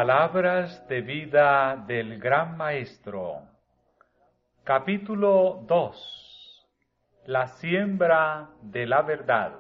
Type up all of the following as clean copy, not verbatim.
Palabras de vida del Gran Maestro. Capítulo 2. La siembra de la verdad.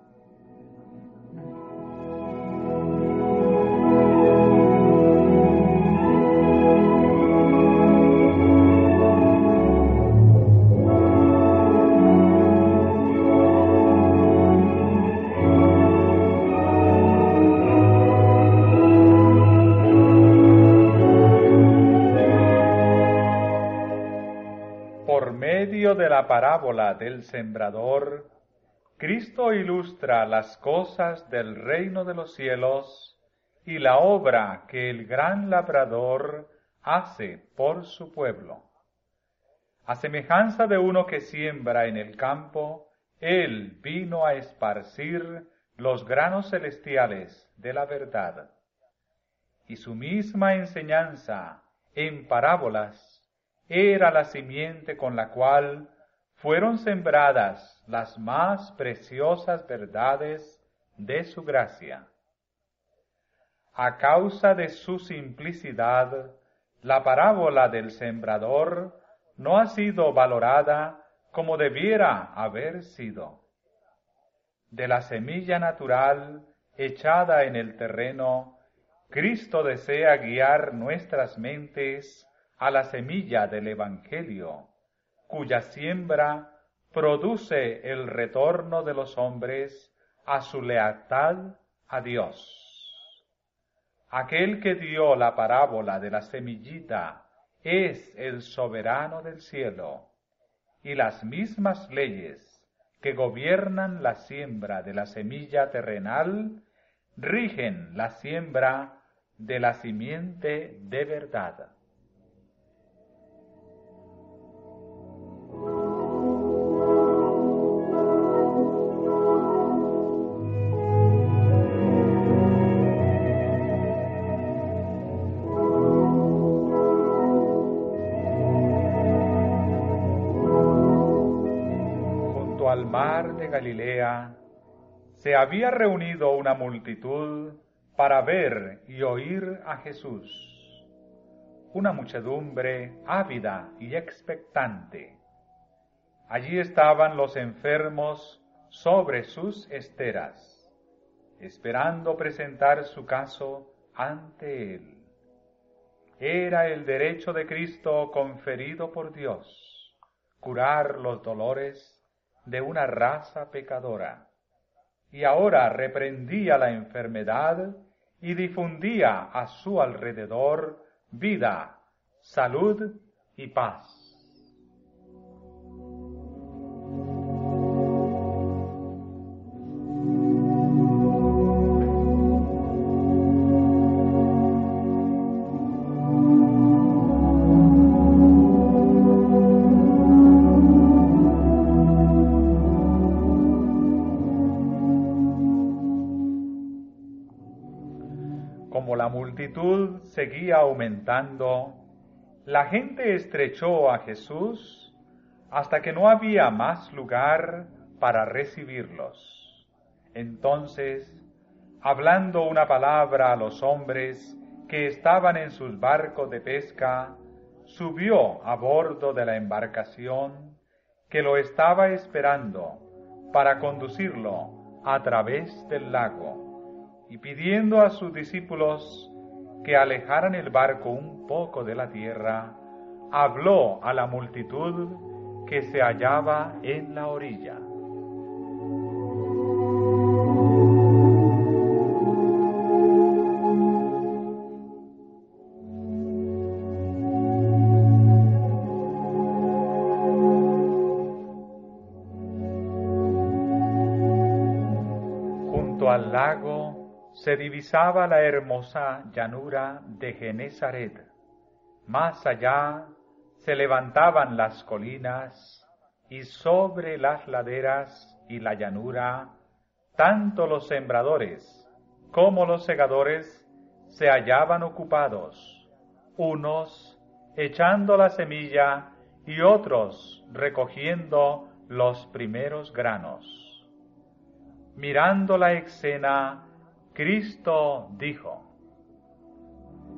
Por medio de la parábola del sembrador, Cristo ilustra las cosas del reino de los cielos y la obra que el gran labrador hace por su pueblo. A semejanza de uno que siembra en el campo, Él vino a esparcir los granos celestiales de la verdad. Y su misma enseñanza en parábolas era la simiente con la cual fueron sembradas las más preciosas verdades de su gracia. A causa de su simplicidad, la parábola del sembrador no ha sido valorada como debiera haber sido. De la semilla natural echada en el terreno, Cristo desea guiar nuestras mentes a la semilla del Evangelio, cuya siembra produce el retorno de los hombres a su lealtad a Dios. Aquel que dio la parábola de la semillita es el soberano del cielo, y las mismas leyes que gobiernan la siembra de la semilla terrenal rigen la siembra de la simiente de verdad. Al mar de Galilea se había reunido una multitud para ver y oír a Jesús, una muchedumbre ávida y expectante. Allí estaban los enfermos sobre sus esteras, esperando presentar su caso ante él. Era el derecho de Cristo conferido por Dios, curar los dolores de una raza pecadora, y ahora reprendía la enfermedad y difundía a su alrededor vida, salud y paz. Como la multitud seguía aumentando, la gente estrechó a Jesús hasta que no había más lugar para recibirlos. Entonces, hablando una palabra a los hombres que estaban en sus barcos de pesca, subió a bordo de la embarcación que lo estaba esperando para conducirlo a través del lago. Y pidiendo a sus discípulos que alejaran el barco un poco de la tierra, habló a la multitud que se hallaba en la orilla. Junto al lago se divisaba la hermosa llanura de Genesaret. Más allá se levantaban las colinas, y sobre las laderas y la llanura, tanto los sembradores como los segadores se hallaban ocupados, unos echando la semilla y otros recogiendo los primeros granos. Mirando la escena, Cristo dijo: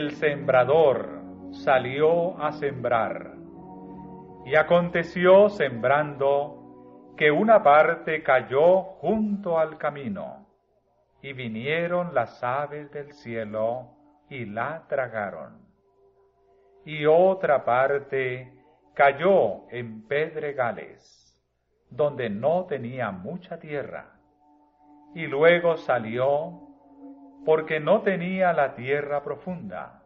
el sembrador salió a sembrar, y aconteció sembrando que una parte cayó junto al camino, y vinieron las aves del cielo y la tragaron. Y otra parte cayó en pedregales, donde no tenía mucha tierra, y luego salió porque no tenía la tierra profunda.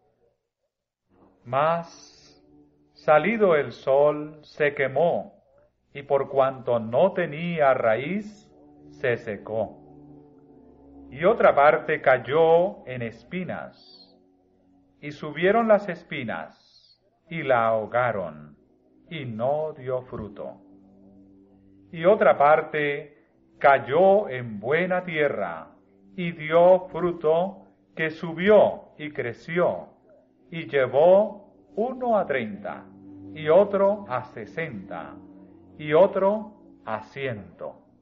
Mas, salido el sol, se quemó, y por cuanto no tenía raíz, se secó. Y otra parte cayó en espinas, y subieron las espinas, y la ahogaron, y no dio fruto. Y otra parte cayó en buena tierra, y dio fruto, que subió y creció, y llevó 1 a 30, y otro a 60, y otro a 100.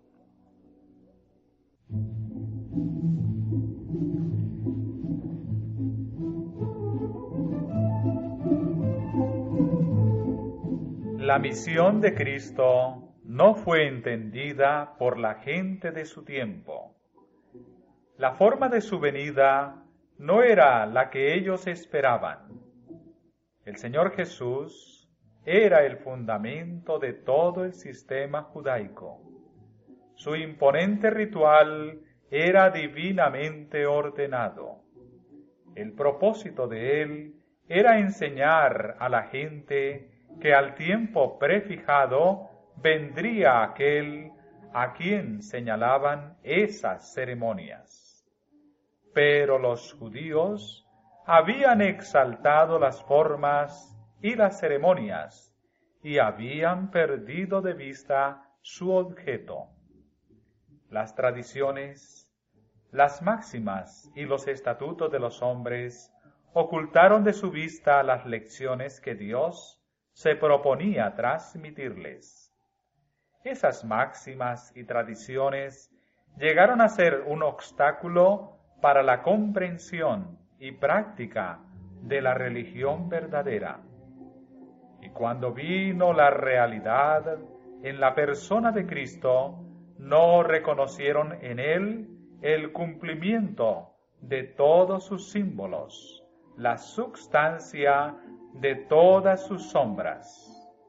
La misión de Cristo no fue entendida por la gente de su tiempo. La forma de su venida no era la que ellos esperaban. El Señor Jesús era el fundamento de todo el sistema judaico. Su imponente ritual era divinamente ordenado. El propósito de él era enseñar a la gente que al tiempo prefijado vendría aquel a quien señalaban esas ceremonias. Pero los judíos habían exaltado las formas y las ceremonias y habían perdido de vista su objeto. Las tradiciones, las máximas y los estatutos de los hombres ocultaron de su vista las lecciones que Dios se proponía transmitirles. Esas máximas y tradiciones llegaron a ser un obstáculo para la comprensión y práctica de la religión verdadera. Y cuando vino la realidad en la persona de Cristo, no reconocieron en él el cumplimiento de todos sus símbolos, la substancia de todas sus sombras.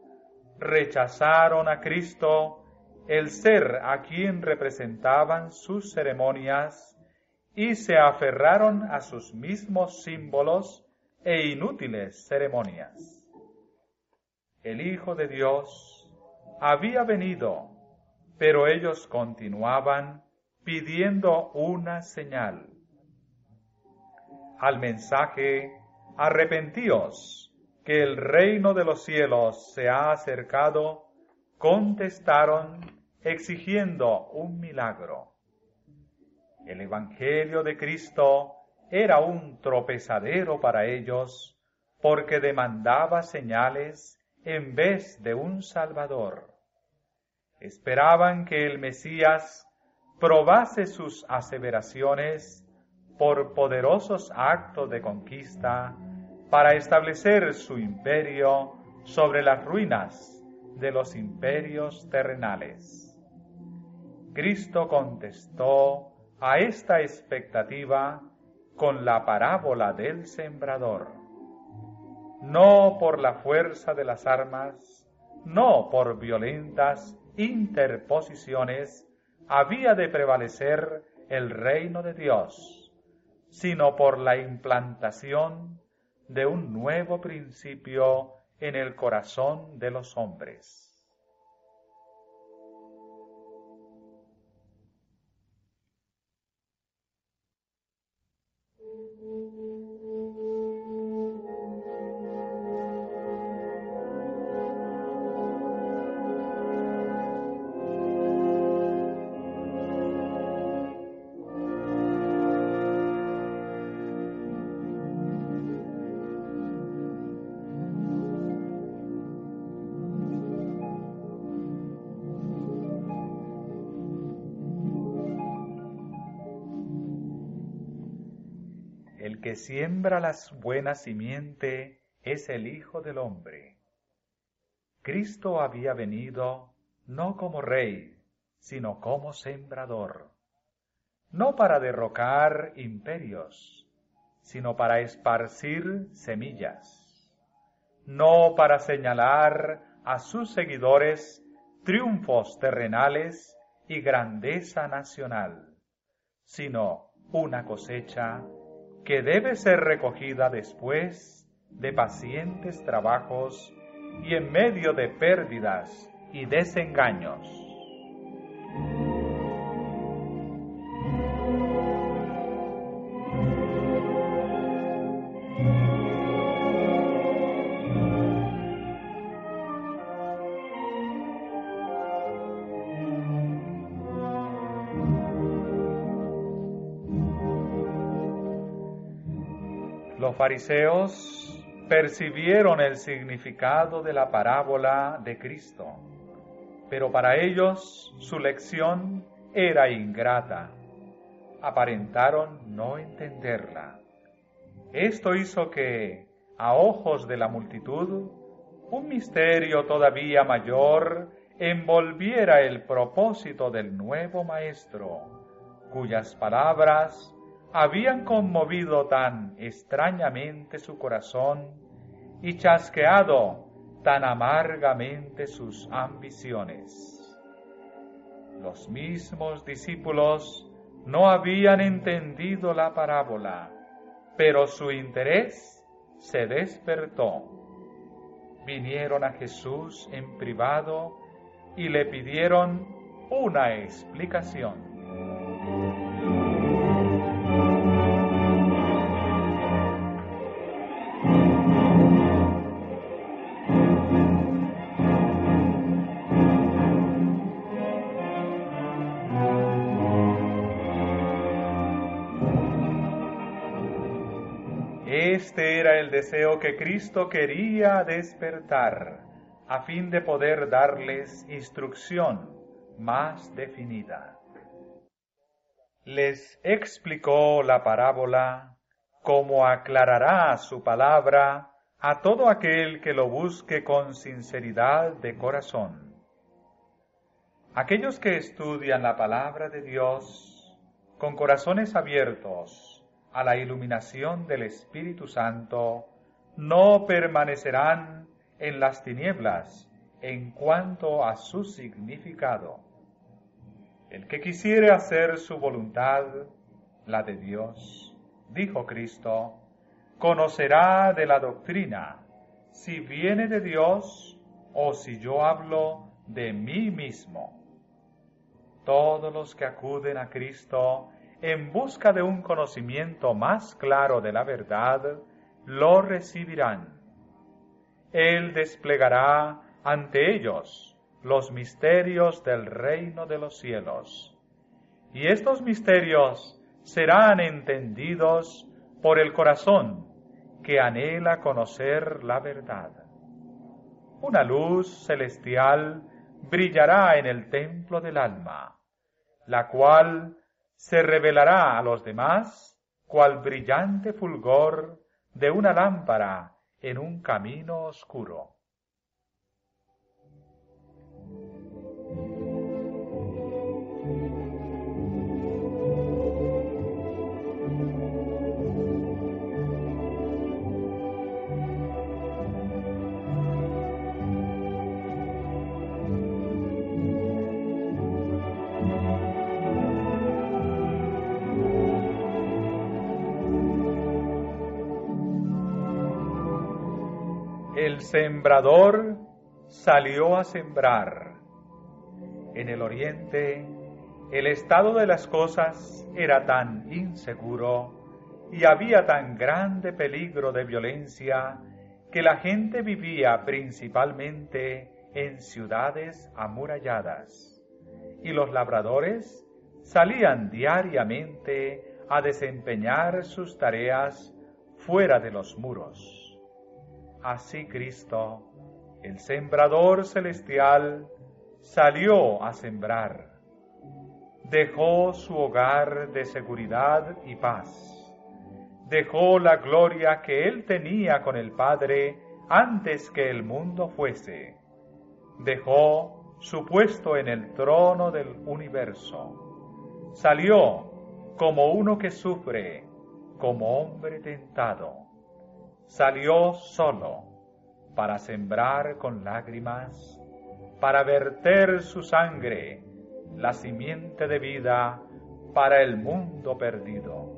Rechazaron a Cristo, el ser a quien representaban sus ceremonias, y se aferraron a sus mismos símbolos e inútiles ceremonias. El Hijo de Dios había venido, pero ellos continuaban pidiendo una señal. Al mensaje, arrepentíos, que el reino de los cielos se ha acercado, contestaron exigiendo un milagro. El Evangelio de Cristo era un tropezadero para ellos, porque demandaba señales en vez de un Salvador. Esperaban que el Mesías probase sus aseveraciones por poderosos actos de conquista para establecer su imperio sobre las ruinas de los imperios terrenales. Cristo contestó a esta expectativa con la parábola del sembrador. No por la fuerza de las armas, no por violentas interposiciones había de prevalecer el reino de Dios, sino por la implantación de un nuevo principio en el corazón de los hombres. que siembra la buena simiente es el Hijo del Hombre. Cristo había venido no como rey, sino como sembrador, no para derrocar imperios, sino para esparcir semillas, no para señalar a sus seguidores triunfos terrenales y grandeza nacional, sino una cosecha que debe ser recogida después de pacientes trabajos y en medio de pérdidas y desengaños. Los fariseos percibieron el significado de la parábola de Cristo, pero para ellos su lección era ingrata. Aparentaron no entenderla. Esto hizo que, a ojos de la multitud, un misterio todavía mayor envolviera el propósito del nuevo Maestro, cuyas palabras habían conmovido tan extrañamente su corazón y chasqueado tan amargamente sus ambiciones. Los mismos discípulos no habían entendido la parábola, pero su interés se despertó. Vinieron a Jesús en privado y le pidieron una explicación. Este era el deseo que Cristo quería despertar, a fin de poder darles instrucción más definida. Les explicó la parábola como aclarará su palabra a todo aquel que lo busque con sinceridad de corazón. Aquellos que estudian la palabra de Dios con corazones abiertos a la iluminación del Espíritu Santo, no permanecerán en las tinieblas en cuanto a su significado. El que quisiere hacer su voluntad, la de Dios, dijo Cristo, conocerá de la doctrina, si viene de Dios o si yo hablo de mí mismo. Todos los que acuden a Cristo en busca de un conocimiento más claro de la verdad, lo recibirán. Él desplegará ante ellos los misterios del reino de los cielos, y estos misterios serán entendidos por el corazón que anhela conocer la verdad. Una luz celestial brillará en el templo del alma, la cual se revelará a los demás cual brillante fulgor de una lámpara en un camino oscuro. El sembrador salió a sembrar. En el oriente, el estado de las cosas era tan inseguro y había tan grande peligro de violencia que la gente vivía principalmente en ciudades amuralladas, y los labradores salían diariamente a desempeñar sus tareas fuera de los muros. Así Cristo, el sembrador celestial, salió a sembrar. Dejó su hogar de seguridad y paz. dejó la gloria que él tenía con el Padre antes que el mundo fuese. Dejó su puesto en el trono del universo. Salió como uno que sufre, como hombre tentado. Salió solo para sembrar con lágrimas, para verter su sangre, la simiente de vida para el mundo perdido.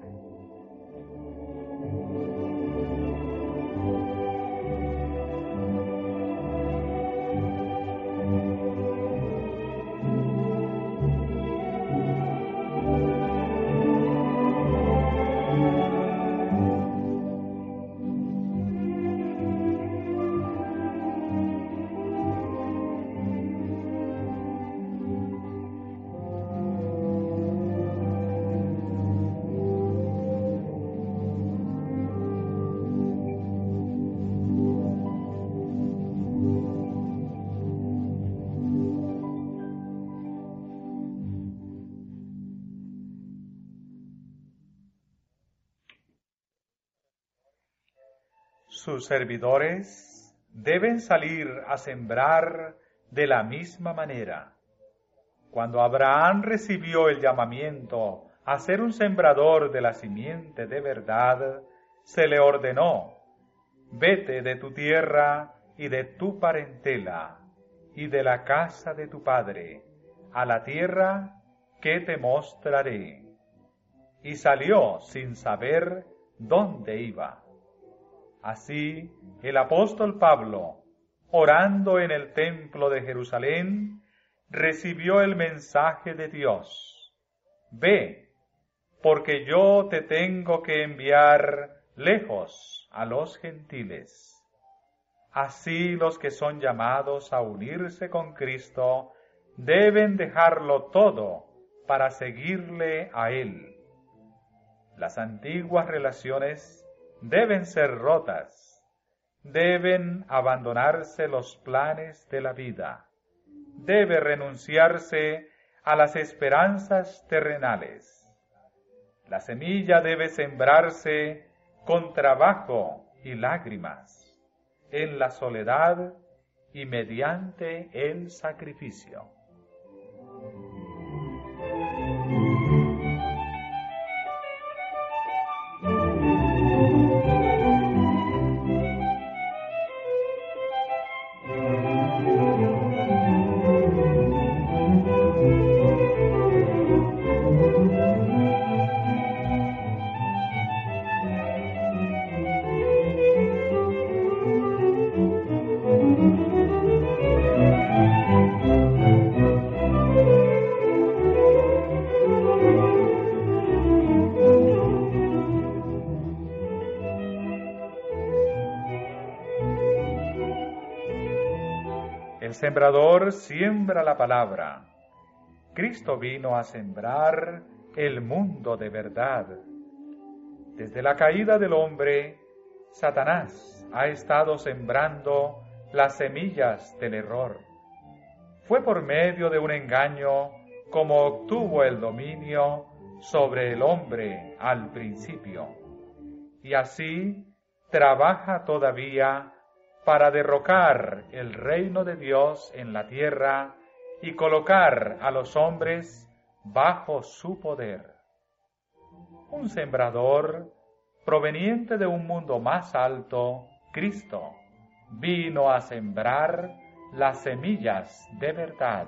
Sus servidores deben salir a sembrar de la misma manera. Cuando Abraham recibió el llamamiento a ser un sembrador de la simiente de verdad, se le ordenó: vete de tu tierra y de tu parentela y de la casa de tu padre a la tierra que te mostraré. Y salió sin saber dónde iba. Así, el apóstol Pablo, orando en el templo de Jerusalén, recibió el mensaje de Dios: ve, porque yo te tengo que enviar lejos a los gentiles. Así los que son llamados a unirse con Cristo deben dejarlo todo para seguirle a Él. Las antiguas relaciones deben ser rotas, deben abandonarse los planes de la vida, debe renunciarse a las esperanzas terrenales. La semilla debe sembrarse con trabajo y lágrimas, en la soledad y mediante el sacrificio. El sembrador siembra la palabra. Cristo vino a sembrar el mundo de verdad. Desde la caída del hombre, Satanás ha estado sembrando las semillas del error. Fue por medio de un engaño como obtuvo el dominio sobre el hombre al principio. Y así trabaja todavía para derrocar el reino de Dios en la tierra y colocar a los hombres bajo su poder. Un sembrador proveniente de un mundo más alto, Cristo, vino a sembrar las semillas de verdad.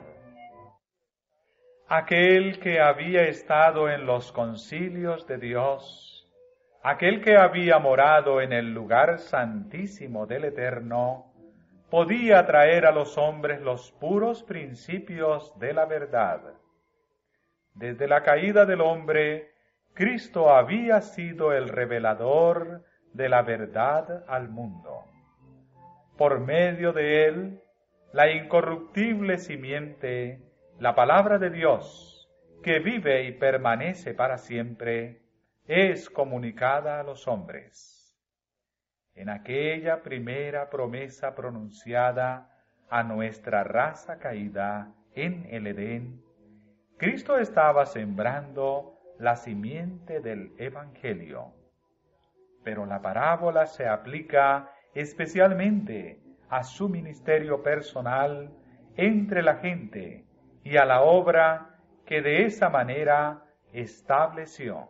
Aquel que había estado en los concilios de Dios, aquel que había morado en el lugar santísimo del Eterno, podía traer a los hombres los puros principios de la verdad. Desde la caída del hombre, Cristo había sido el revelador de la verdad al mundo. Por medio de él, la incorruptible simiente, la palabra de Dios, que vive y permanece para siempre, es comunicada a los hombres. En aquella primera promesa pronunciada a nuestra raza caída en el Edén, Cristo estaba sembrando la simiente del Evangelio. pero la parábola se aplica especialmente a su ministerio personal entre la gente y a la obra que de esa manera estableció.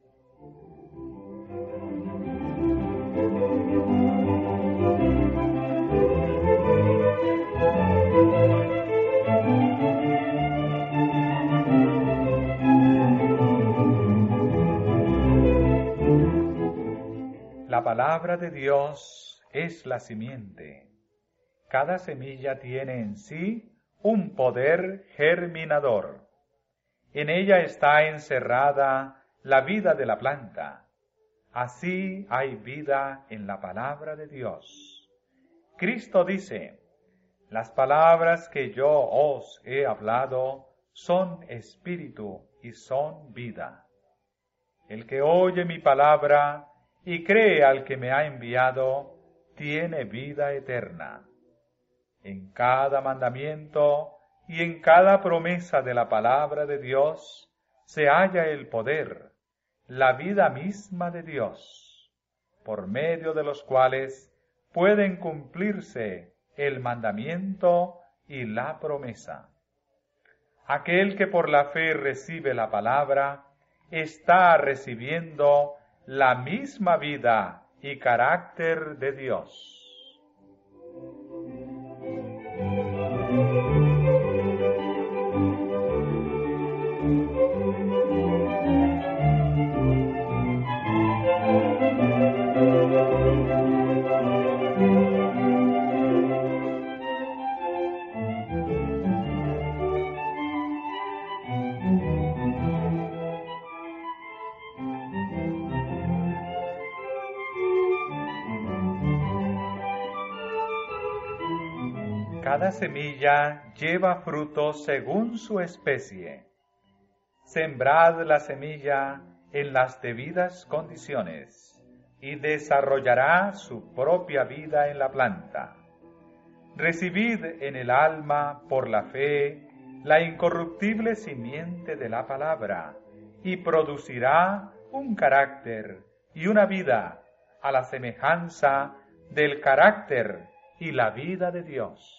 La palabra de Dios es la simiente. Cada semilla tiene en sí un poder germinador. En ella está encerrada la vida de la planta. Así hay vida en la palabra de Dios. Cristo dice: las palabras que yo os he hablado son espíritu y son vida. El que oye mi palabra y cree al que me ha enviado, tiene vida eterna. En cada mandamiento y en cada promesa de la palabra de Dios se halla el poder, la vida misma de Dios, por medio de los cuales pueden cumplirse el mandamiento y la promesa. Aquel que por la fe recibe la palabra está recibiendo la misma vida y carácter de Dios. Cada semilla lleva fruto según su especie. Sembrad la semilla en las debidas condiciones y desarrollará su propia vida en la planta. Recibid en el alma por la fe la incorruptible simiente de la palabra y producirá un carácter y una vida a la semejanza del carácter y la vida de Dios.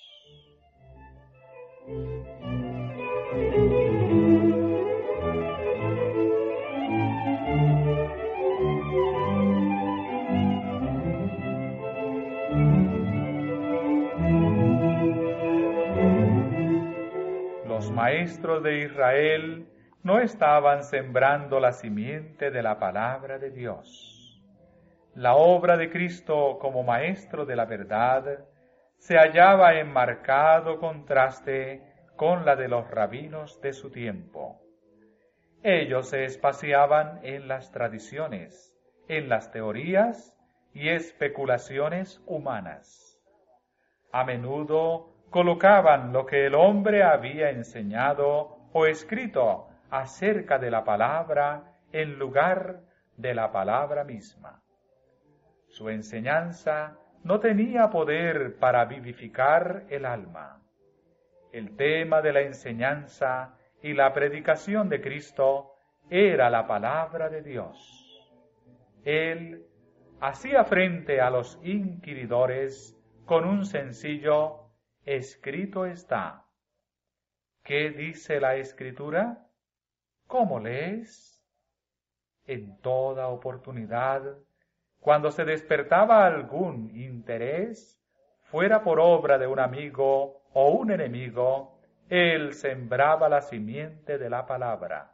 Los maestros de Israel no estaban sembrando la simiente de la palabra de Dios. La obra de Cristo como maestro de la verdad se hallaba en marcado contraste con la de los rabinos de su tiempo. Ellos se espaciaban en las tradiciones, en las teorías y especulaciones humanas. A menudo colocaban lo que el hombre había enseñado o escrito acerca de la palabra en lugar de la palabra misma. Su enseñanza no tenía poder para vivificar el alma. El tema de la enseñanza y la predicación de Cristo era la palabra de Dios. Él hacía frente a los inquiridores con un sencillo: escrito está. ¿Qué dice la Escritura? ¿Cómo lees? En toda oportunidad, cuando se despertaba algún interés, fuera por obra de un amigo o un enemigo, él sembraba la simiente de la palabra.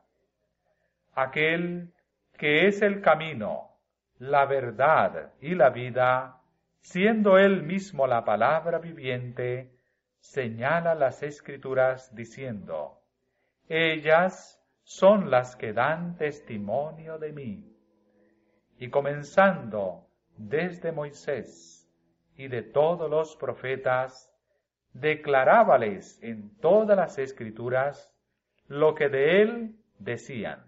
Aquel que es el camino, la verdad y la vida, siendo él mismo la palabra viviente, señala las Escrituras diciendo: ellas son las que dan testimonio de mí. Y comenzando desde Moisés y de todos los profetas, declarábales en todas las Escrituras lo que de él decían.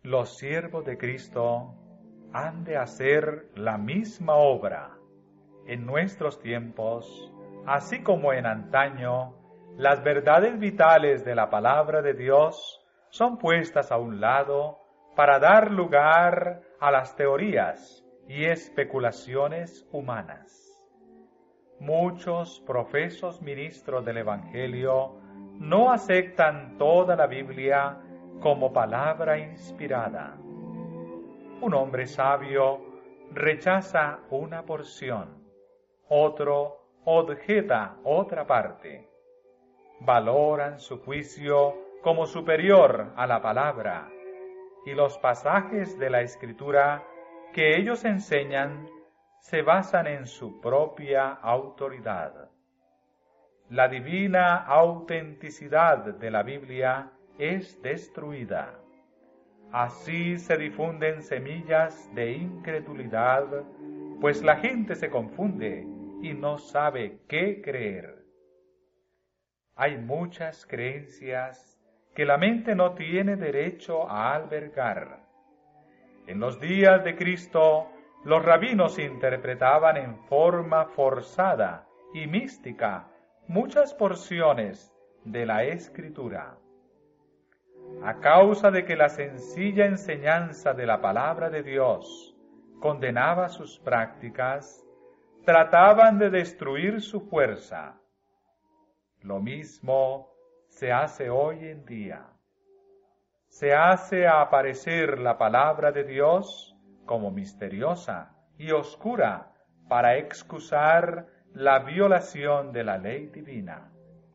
los siervos de Cristo han de hacer la misma obra. En nuestros tiempos, así como en antaño, las verdades vitales de la palabra de Dios son puestas a un lado para dar lugar a las teorías y especulaciones humanas. Muchos profesos ministros del Evangelio no aceptan toda la Biblia como palabra inspirada. Un hombre sabio rechaza una porción, otro objeta otra parte. Valoran su juicio como superior a la palabra, y los pasajes de la Escritura que ellos enseñan se basan en su propia autoridad. La divina autenticidad de la Biblia es destruida. Así se difunden semillas de incredulidad, pues la gente se confunde y no sabe qué creer. Hay muchas creencias que la mente no tiene derecho a albergar. En los días de Cristo, los rabinos interpretaban en forma forzada y mística muchas porciones de la Escritura. A causa de que la sencilla enseñanza de la palabra de Dios condenaba sus prácticas, trataban de destruir su fuerza. Lo mismo se hace hoy en día. Se hace aparecer la palabra de Dios como misteriosa y oscura para excusar la violación de la ley divina.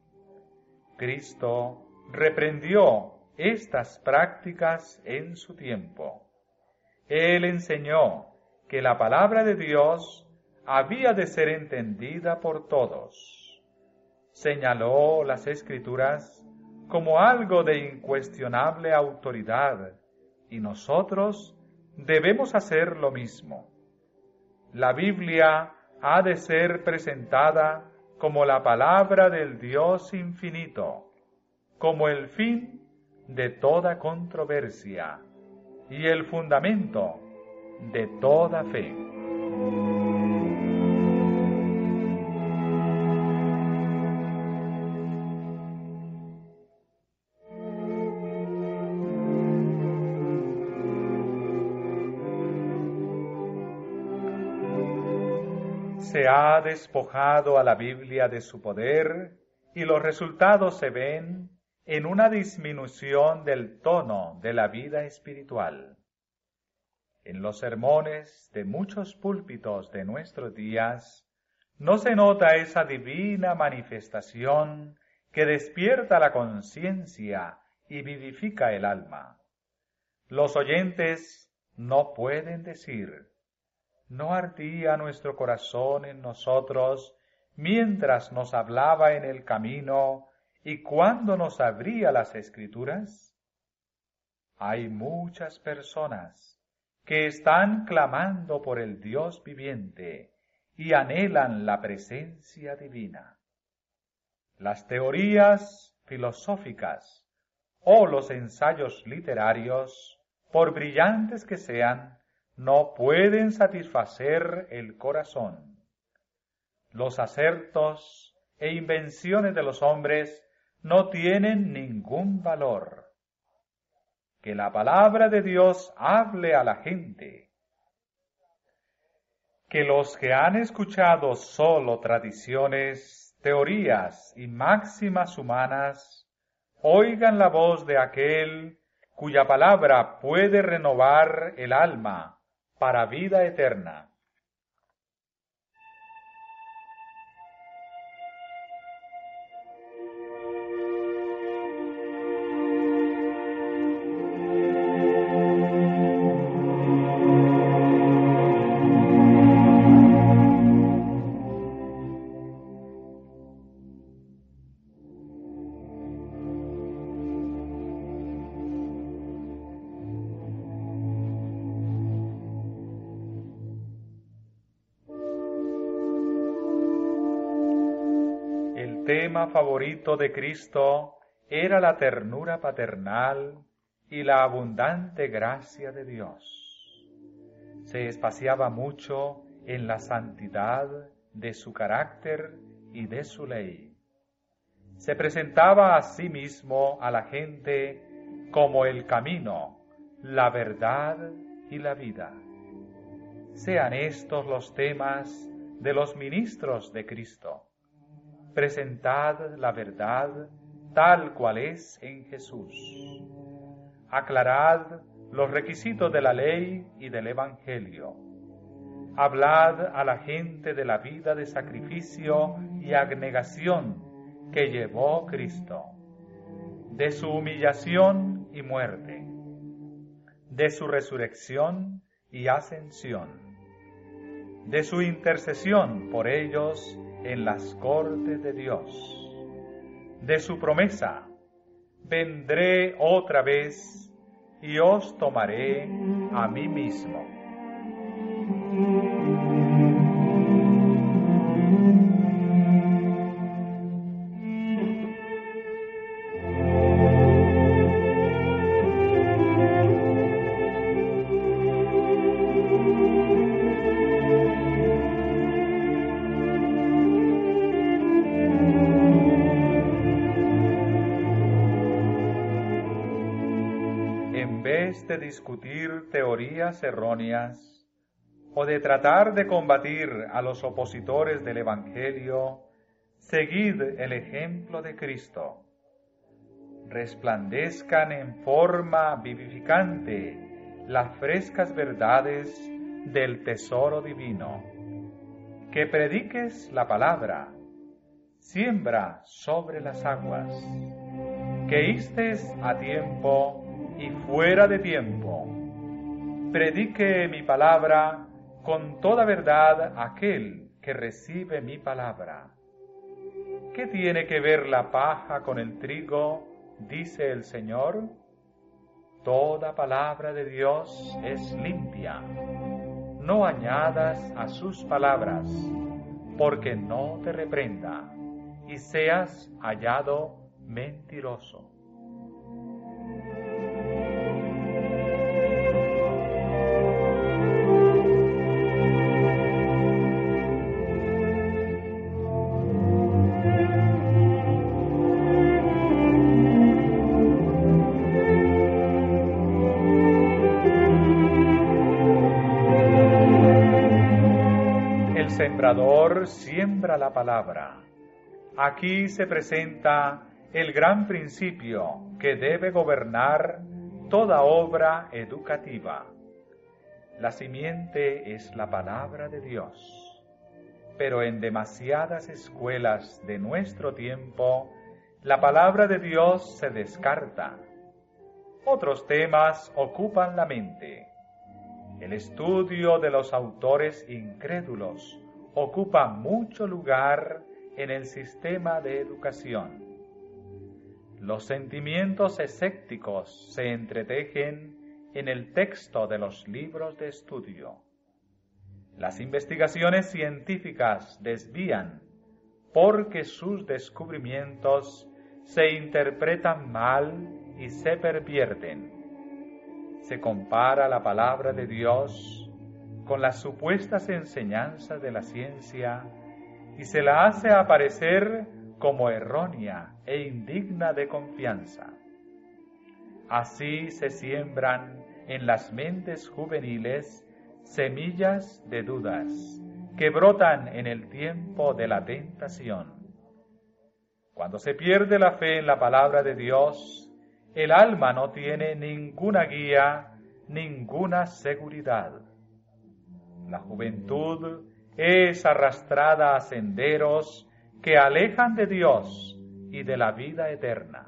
Cristo reprendió estas prácticas en su tiempo. Él enseñó que la palabra de Dios había de ser entendida por todos. Señaló las Escrituras como algo de incuestionable autoridad, y nosotros debemos hacer lo mismo. La Biblia ha de ser presentada como la palabra del Dios infinito, como el fin de toda controversia y el fundamento de toda fe. Se ha despojado a la Biblia de su poder y los resultados se ven en una disminución del tono de la vida espiritual. En los sermones de muchos púlpitos de nuestros días no se nota esa divina manifestación que despierta la conciencia y vivifica el alma. Los oyentes no pueden decir: ¿no ardía nuestro corazón en nosotros mientras nos hablaba en el camino y cuando nos abría las Escrituras? Hay muchas personas que están clamando por el Dios viviente y anhelan la presencia divina. Las teorías filosóficas o los ensayos literarios, por brillantes que sean, no pueden satisfacer el corazón. Los acertos e invenciones de los hombres no tienen ningún valor. Que la palabra de Dios hable a la gente. Que los que han escuchado solo tradiciones, teorías y máximas humanas oigan la voz de aquel cuya palabra puede renovar el alma para vida eterna. El tema favorito de Cristo era la ternura paternal y la abundante gracia de Dios. Se espaciaba mucho en la santidad de su carácter y de su ley. Se presentaba a sí mismo a la gente como el camino, la verdad y la vida. Sean estos los temas de los ministros de Cristo. Presentad la verdad tal cual es en Jesús. Aclarad los requisitos de la ley y del Evangelio. Hablad a la gente de la vida de sacrificio y abnegación que llevó Cristo, de su humillación y muerte, de su resurrección y ascensión, de su intercesión por ellos en las cortes de Dios, de su promesa: vendré otra vez y os tomaré a mí mismo. En vez de discutir teorías erróneas o de tratar de combatir a los opositores del Evangelio, seguid el ejemplo de Cristo. Resplandezcan en forma vivificante las frescas verdades del tesoro divino. Que prediques la palabra, siembra sobre las aguas. Que istes a tiempo y fuera de tiempo. Predique mi palabra con toda verdad aquel que recibe mi palabra. ¿Qué tiene que ver la paja con el trigo?, dice el Señor. Toda palabra de Dios es limpia. No añadas a sus palabras, porque no te reprenda y seas hallado mentiroso. El sembrador siembra la palabra. Aquí se presenta el gran principio que debe gobernar toda obra educativa. La simiente es la palabra de Dios, pero en demasiadas escuelas de nuestro tiempo, la palabra de Dios se descarta. Otros temas ocupan la mente. El estudio de los autores incrédulos ocupa mucho lugar en el sistema de educación. Los sentimientos escépticos se entretejen en el texto de los libros de estudio. Las investigaciones científicas desvían porque sus descubrimientos se interpretan mal y se pervierten. Se compara la palabra de Dios con las supuestas enseñanzas de la ciencia y se la hace aparecer como errónea e indigna de confianza. Así se siembran en las mentes juveniles semillas de dudas que brotan en el tiempo de la tentación. Cuando se pierde la fe en la palabra de Dios, el alma no tiene ninguna guía, ninguna seguridad. La juventud es arrastrada a senderos que alejan de Dios y de la vida eterna.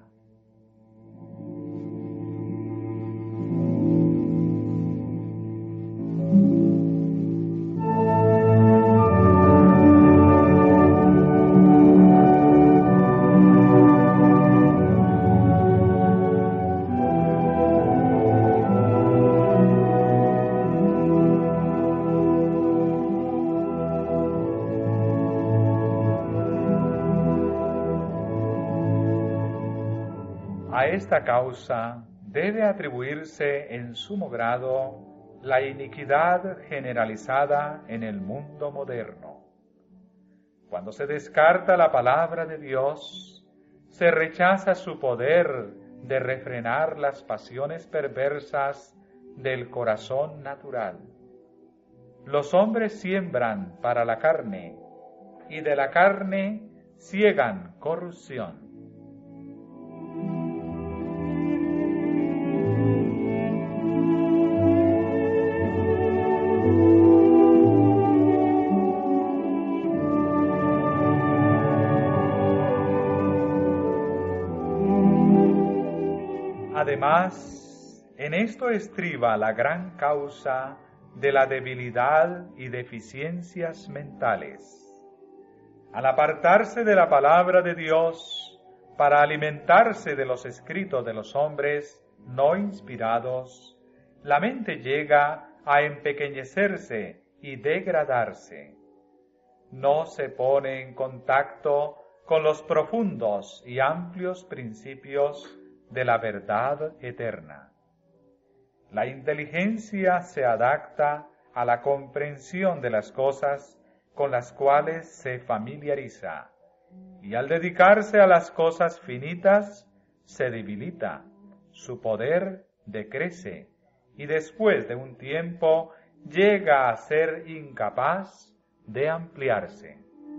A esta causa debe atribuirse en sumo grado la iniquidad generalizada en el mundo moderno. Cuando se descarta la palabra de Dios, se rechaza su poder de refrenar las pasiones perversas del corazón natural. Los hombres siembran para la carne, y de la carne siegan corrupción. Además, en esto estriba la gran causa de la debilidad y deficiencias mentales. Al apartarse de la palabra de Dios para alimentarse de los escritos de los hombres no inspirados, la mente llega a empequeñecerse y degradarse. No se pone en contacto con los profundos y amplios principios de la verdad eterna. La inteligencia se adapta a la comprensión de las cosas con las cuales se familiariza, y al dedicarse a las cosas finitas se debilita, su poder decrece, y después de un tiempo llega a ser incapaz de ampliarse.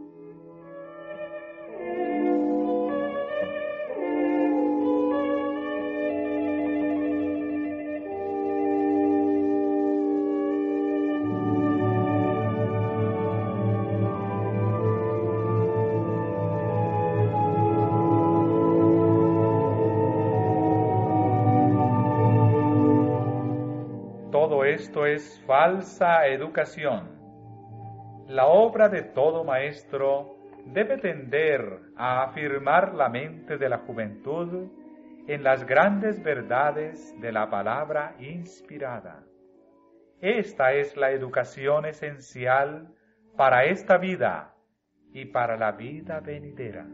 Esto es falsa educación. La obra de todo maestro debe tender a afirmar la mente de la juventud en las grandes verdades de la palabra inspirada. Esta es la educación esencial para esta vida y para la vida venidera.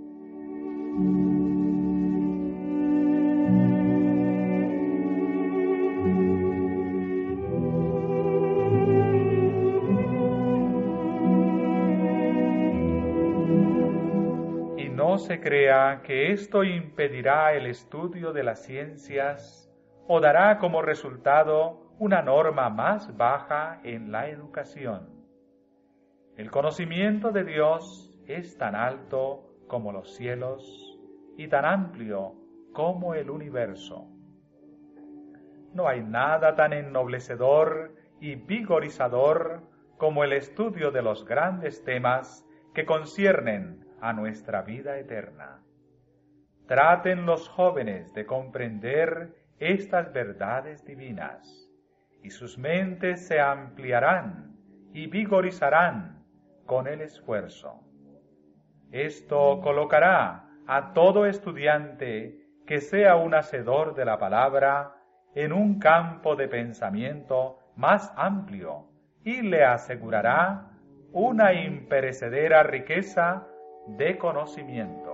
No se crea que esto impedirá el estudio de las ciencias o dará como resultado una norma más baja en la educación. El conocimiento de Dios es tan alto como los cielos y tan amplio como el universo. No hay nada tan ennoblecedor y vigorizador como el estudio de los grandes temas que conciernen a nuestra vida eterna. Traten los jóvenes de comprender estas verdades divinas, y sus mentes se ampliarán y vigorizarán con el esfuerzo. Esto colocará a todo estudiante que sea un hacedor de la palabra en un campo de pensamiento más amplio y le asegurará una imperecedera riqueza de conocimiento.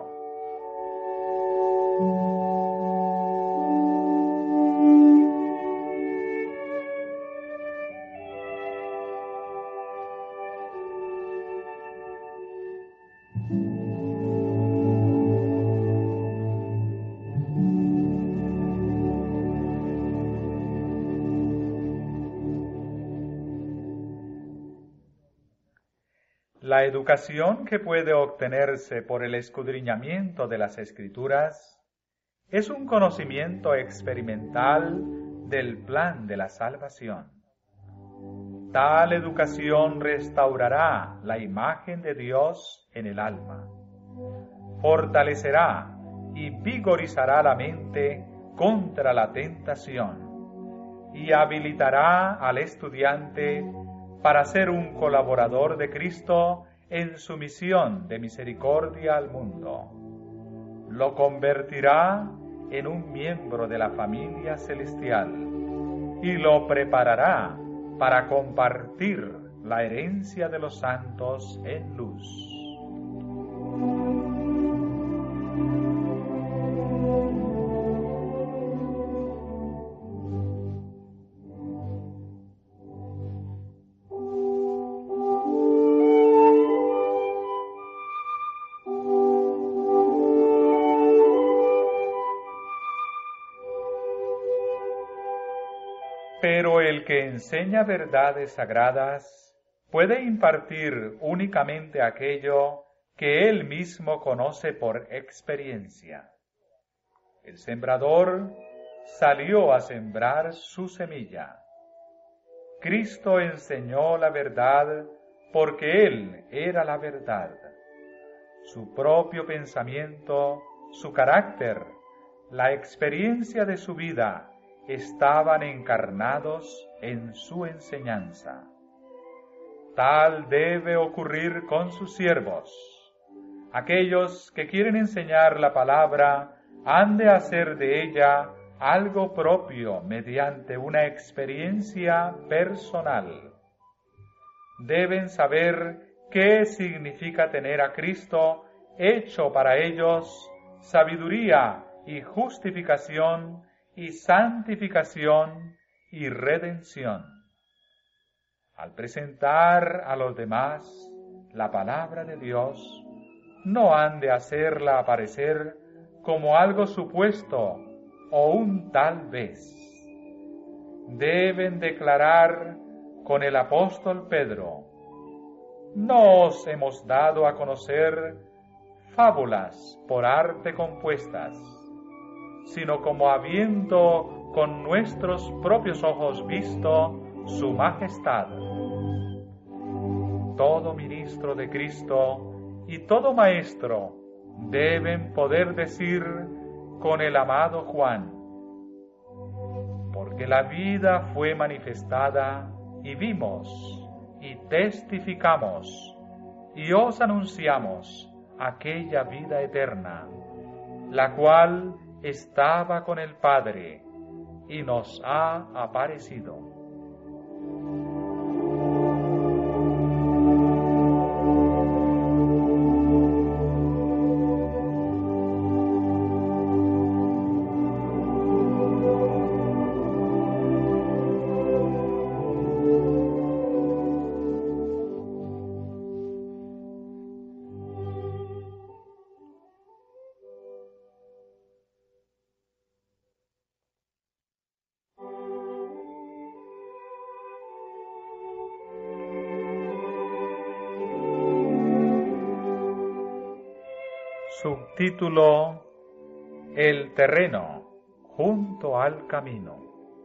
La educación que puede obtenerse por el escudriñamiento de las Escrituras es un conocimiento experimental del plan de la salvación. Tal educación restaurará la imagen de Dios en el alma, fortalecerá y vigorizará la mente contra la tentación y habilitará al estudiante para ser un colaborador de Cristo en su misión de misericordia al mundo. Lo convertirá en un miembro de la familia celestial y lo preparará para compartir la herencia de los santos en luz. Pero el que enseña verdades sagradas puede impartir únicamente aquello que él mismo conoce por experiencia. El sembrador salió a sembrar su semilla. Cristo enseñó la verdad porque Él era la verdad. Su propio pensamiento, su carácter, la experiencia de su vida estaban encarnados en su enseñanza. Tal debe ocurrir con sus siervos. Aquellos que quieren enseñar la palabra han de hacer de ella algo propio mediante una experiencia personal. Deben saber qué significa tener a Cristo hecho para ellos sabiduría y justificación y santificación y redención. Al presentar a los demás la palabra de Dios, no han de hacerla aparecer como algo supuesto o un tal vez. Deben declarar con el apóstol Pedro: no os hemos dado a conocer fábulas por arte compuestas, sino como habiendo con nuestros propios ojos visto su majestad. Todo ministro de Cristo y todo maestro deben poder decir con el amado Juan: porque la vida fue manifestada y vimos y testificamos y os anunciamos aquella vida eterna, la cual estaba con el Padre y nos ha aparecido. Subtítulo: El terreno junto al camino.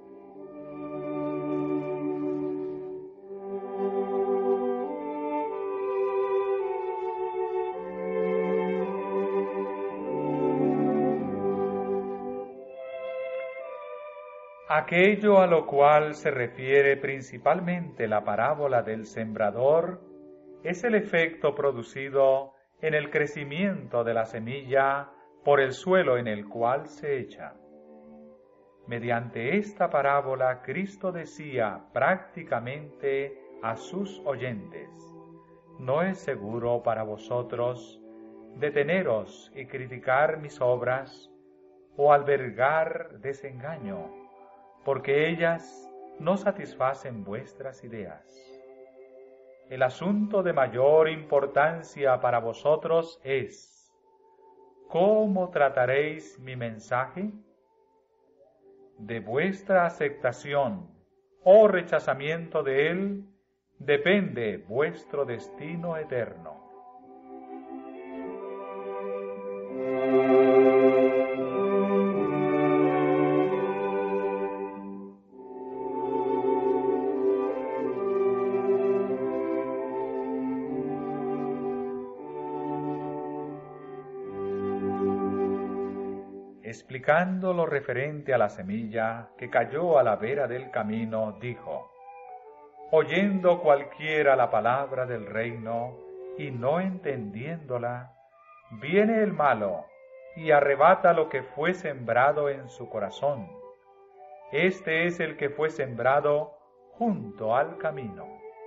Aquello a lo cual se refiere principalmente la parábola del sembrador es el efecto producido en el crecimiento de la semilla por el suelo en el cual se echa. Mediante esta parábola, Cristo decía prácticamente a sus oyentes: no es seguro para vosotros deteneros y criticar mis obras o albergar desengaño, porque ellas no satisfacen vuestras ideas. El asunto de mayor importancia para vosotros es: ¿cómo trataréis mi mensaje? De vuestra aceptación o rechazamiento de él depende vuestro destino eterno. Explicando lo referente a la semilla que cayó a la vera del camino, dijo: oyendo cualquiera la palabra del reino y no entendiéndola, viene el malo y arrebata lo que fue sembrado en su corazón. Este es el que fue sembrado junto al camino.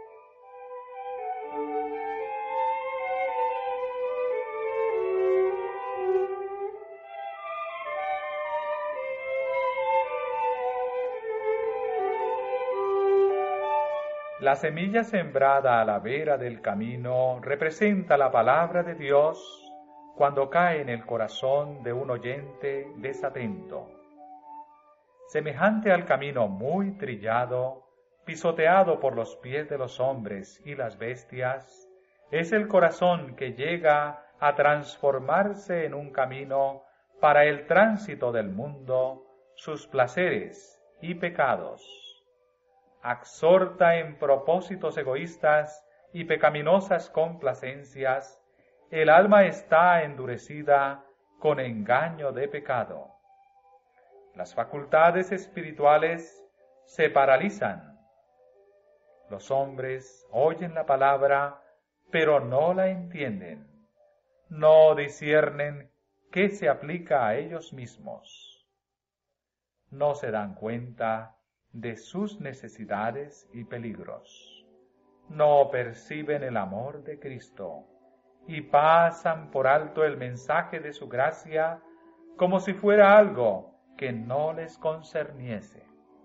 La semilla sembrada a la vera del camino representa la palabra de Dios cuando cae en el corazón de un oyente desatento. semejante al camino muy trillado, pisoteado por los pies de los hombres y las bestias, es el corazón que llega a transformarse en un camino para el tránsito del mundo, sus placeres y pecados. Absorta en propósitos egoístas y pecaminosas complacencias, el alma está endurecida con engaño de pecado. Las facultades espirituales se paralizan. Los hombres oyen la palabra, pero no la entienden. No disciernen qué se aplica a ellos mismos. No se dan cuenta de sus necesidades y peligros. No perciben el amor de Cristo y pasan por alto el mensaje de su gracia como si fuera algo que no les concerniese.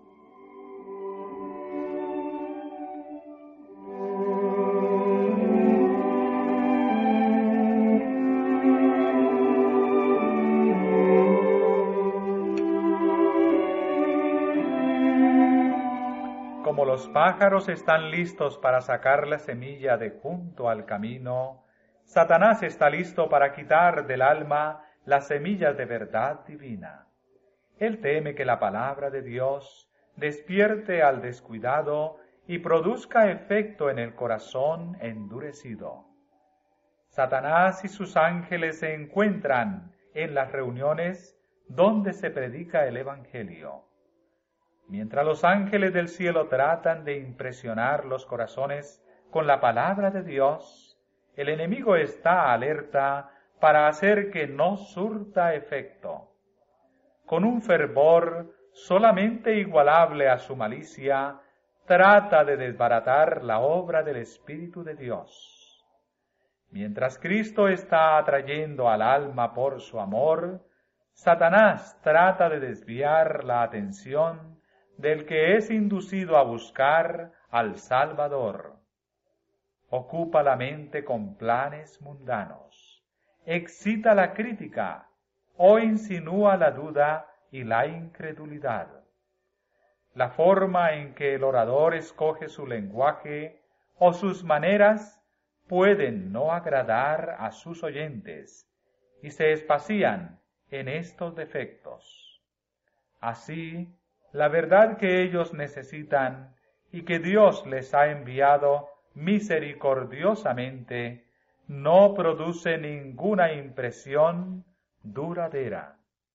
Como los pájaros están listos para sacar la semilla de junto al camino, Satanás está listo para quitar del alma las semillas de verdad divina. Él teme que la palabra de Dios despierte al descuidado y produzca efecto en el corazón endurecido. Satanás y sus ángeles se encuentran en las reuniones donde se predica el Evangelio. Mientras los ángeles del cielo tratan de impresionar los corazones con la palabra de Dios, el enemigo está alerta para hacer que no surta efecto. Con un fervor solamente igualable a su malicia, trata de desbaratar la obra del Espíritu de Dios. Mientras Cristo está atrayendo al alma por su amor, Satanás trata de desviar la atención del que es inducido a buscar al Salvador. Ocupa la mente con planes mundanos, excita la crítica o insinúa la duda y la incredulidad. La forma en que el orador escoge su lenguaje o sus maneras pueden no agradar a sus oyentes y se espacían en estos defectos. Así, la verdad que ellos necesitan y que Dios les ha enviado misericordiosamente no produce ninguna impresión duradera.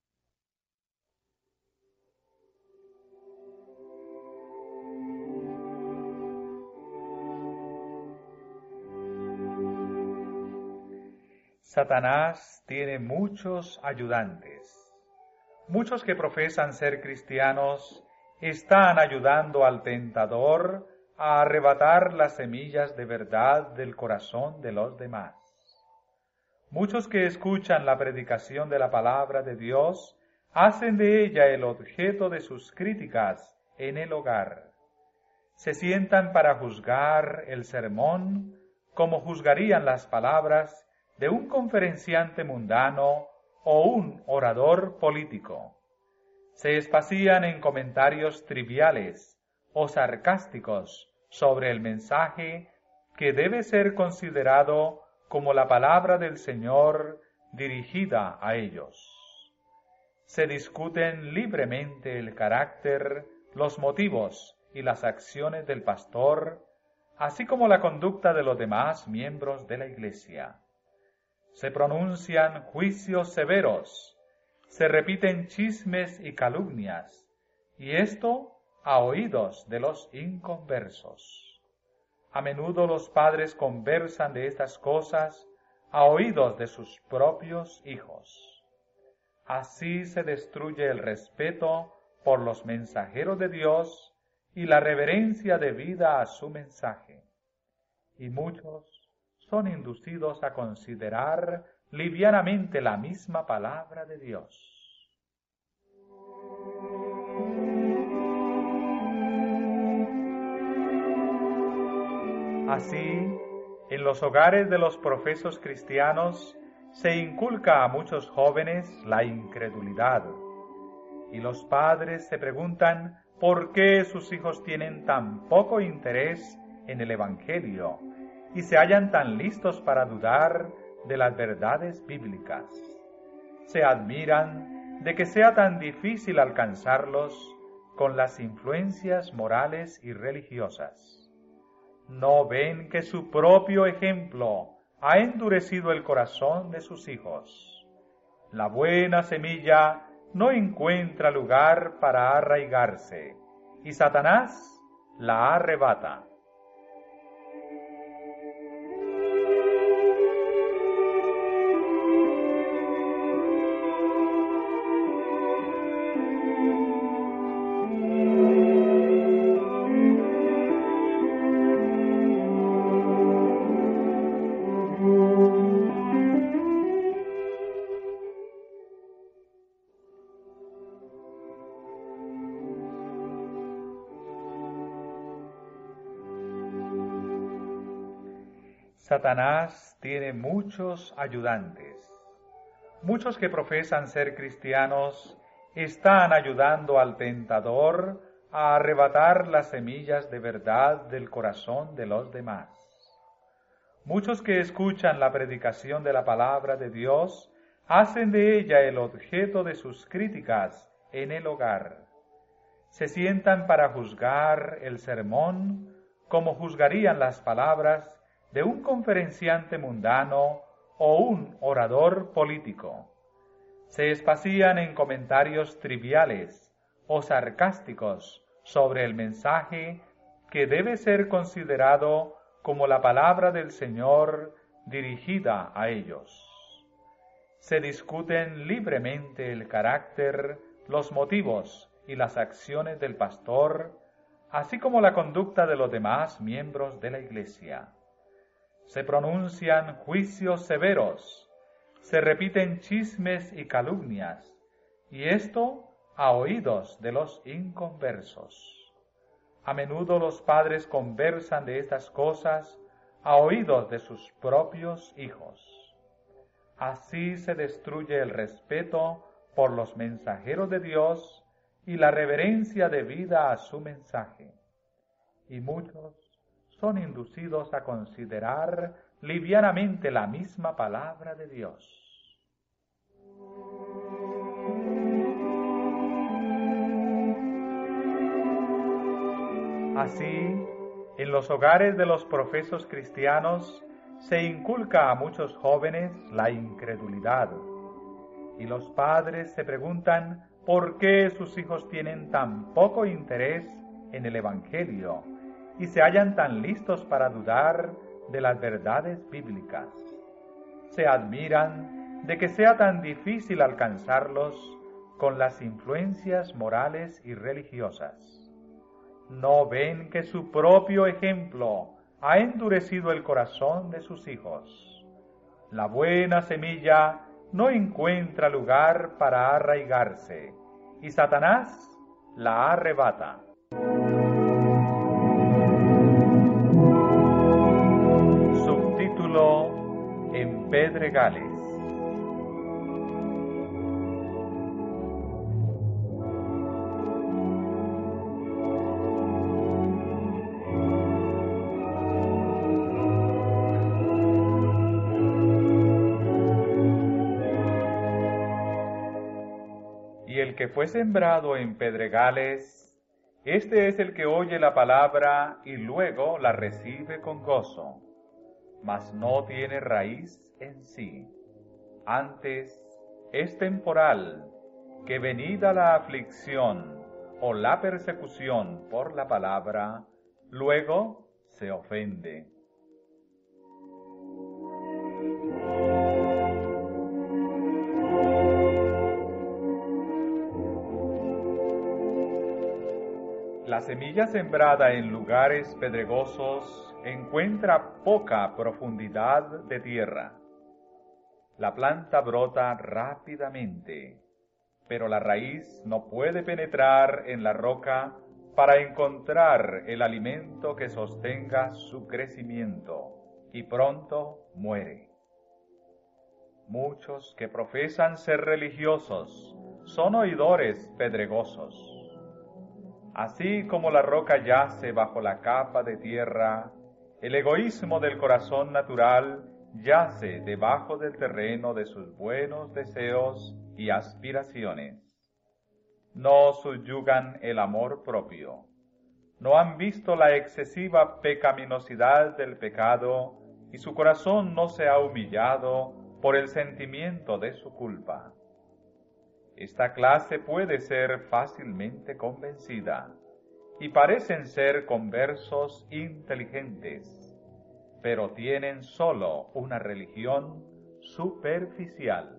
Satanás tiene muchos ayudantes. Muchos que profesan ser cristianos están ayudando al tentador a arrebatar las semillas de verdad del corazón de los demás. Muchos que escuchan la predicación de la palabra de Dios hacen de ella el objeto de sus críticas en el hogar. Se sientan para juzgar el sermón como juzgarían las palabras de un conferenciante mundano o un orador político. Se espacían en comentarios triviales o sarcásticos sobre el mensaje que debe ser considerado como la palabra del Señor dirigida a ellos. Se discuten libremente el carácter, los motivos y las acciones del pastor, así como la conducta de los demás miembros de la Iglesia. Se pronuncian juicios severos, se repiten chismes y calumnias, y esto a oídos de los inconversos. A menudo los padres conversan de estas cosas a oídos de sus propios hijos. Así se destruye el respeto por los mensajeros de Dios y la reverencia debida a su mensaje. Y muchos son inducidos a considerar livianamente la misma palabra de Dios. Así, en los hogares de los profesos cristianos se inculca a muchos jóvenes la incredulidad, y los padres se preguntan por qué sus hijos tienen tan poco interés en el Evangelio y se hallan tan listos para dudar de las verdades bíblicas. Se admiran de que sea tan difícil alcanzarlos con las influencias morales y religiosas. No ven que su propio ejemplo ha endurecido el corazón de sus hijos. La buena semilla no encuentra lugar para arraigarse, y Satanás la arrebata. Satanás tiene muchos ayudantes. Muchos que profesan ser cristianos están ayudando al tentador a arrebatar las semillas de verdad del corazón de los demás. Muchos que escuchan la predicación de la palabra de Dios hacen de ella el objeto de sus críticas en el hogar. Se sientan para juzgar el sermón como juzgarían las palabras de un conferenciante mundano o un orador político. Se espacían en comentarios triviales o sarcásticos sobre el mensaje que debe ser considerado como la palabra del Señor dirigida a ellos. Se discuten libremente el carácter, los motivos y las acciones del pastor, así como la conducta de los demás miembros de la Iglesia. Se pronuncian juicios severos, se repiten chismes y calumnias, y esto a oídos de los inconversos. A menudo los padres conversan de estas cosas a oídos de sus propios hijos. Así se destruye el respeto por los mensajeros de Dios y la reverencia debida a su mensaje. Y muchos son inducidos a considerar livianamente la misma palabra de Dios. Así, en los hogares de los profesos cristianos se inculca a muchos jóvenes la incredulidad, y los padres se preguntan por qué sus hijos tienen tan poco interés en el Evangelio y se hallan tan listos para dudar de las verdades bíblicas. Se admiran de que sea tan difícil alcanzarlos con las influencias morales y religiosas. No ven que su propio ejemplo ha endurecido el corazón de sus hijos. La buena semilla no encuentra lugar para arraigarse, y Satanás la arrebata. Subtítulo: En Pedregales. Y el que fue sembrado en pedregales, este es el que oye la palabra y luego la recibe con gozo, mas no tiene raíz en sí. Antes es temporal, que venida la aflicción o la persecución por la palabra, luego se ofende. La semilla sembrada en lugares pedregosos encuentra poca profundidad de tierra. La planta brota rápidamente, pero la raíz no puede penetrar en la roca para encontrar el alimento que sostenga su crecimiento, y pronto muere. Muchos que profesan ser religiosos son oidores pedregosos. Así como la roca yace bajo la capa de tierra, el egoísmo del corazón natural yace debajo del terreno de sus buenos deseos y aspiraciones. No subyugan el amor propio. No han visto la excesiva pecaminosidad del pecado y su corazón no se ha humillado por el sentimiento de su culpa. Esta clase puede ser fácilmente convencida y parecen ser conversos inteligentes, pero tienen solo una religión superficial.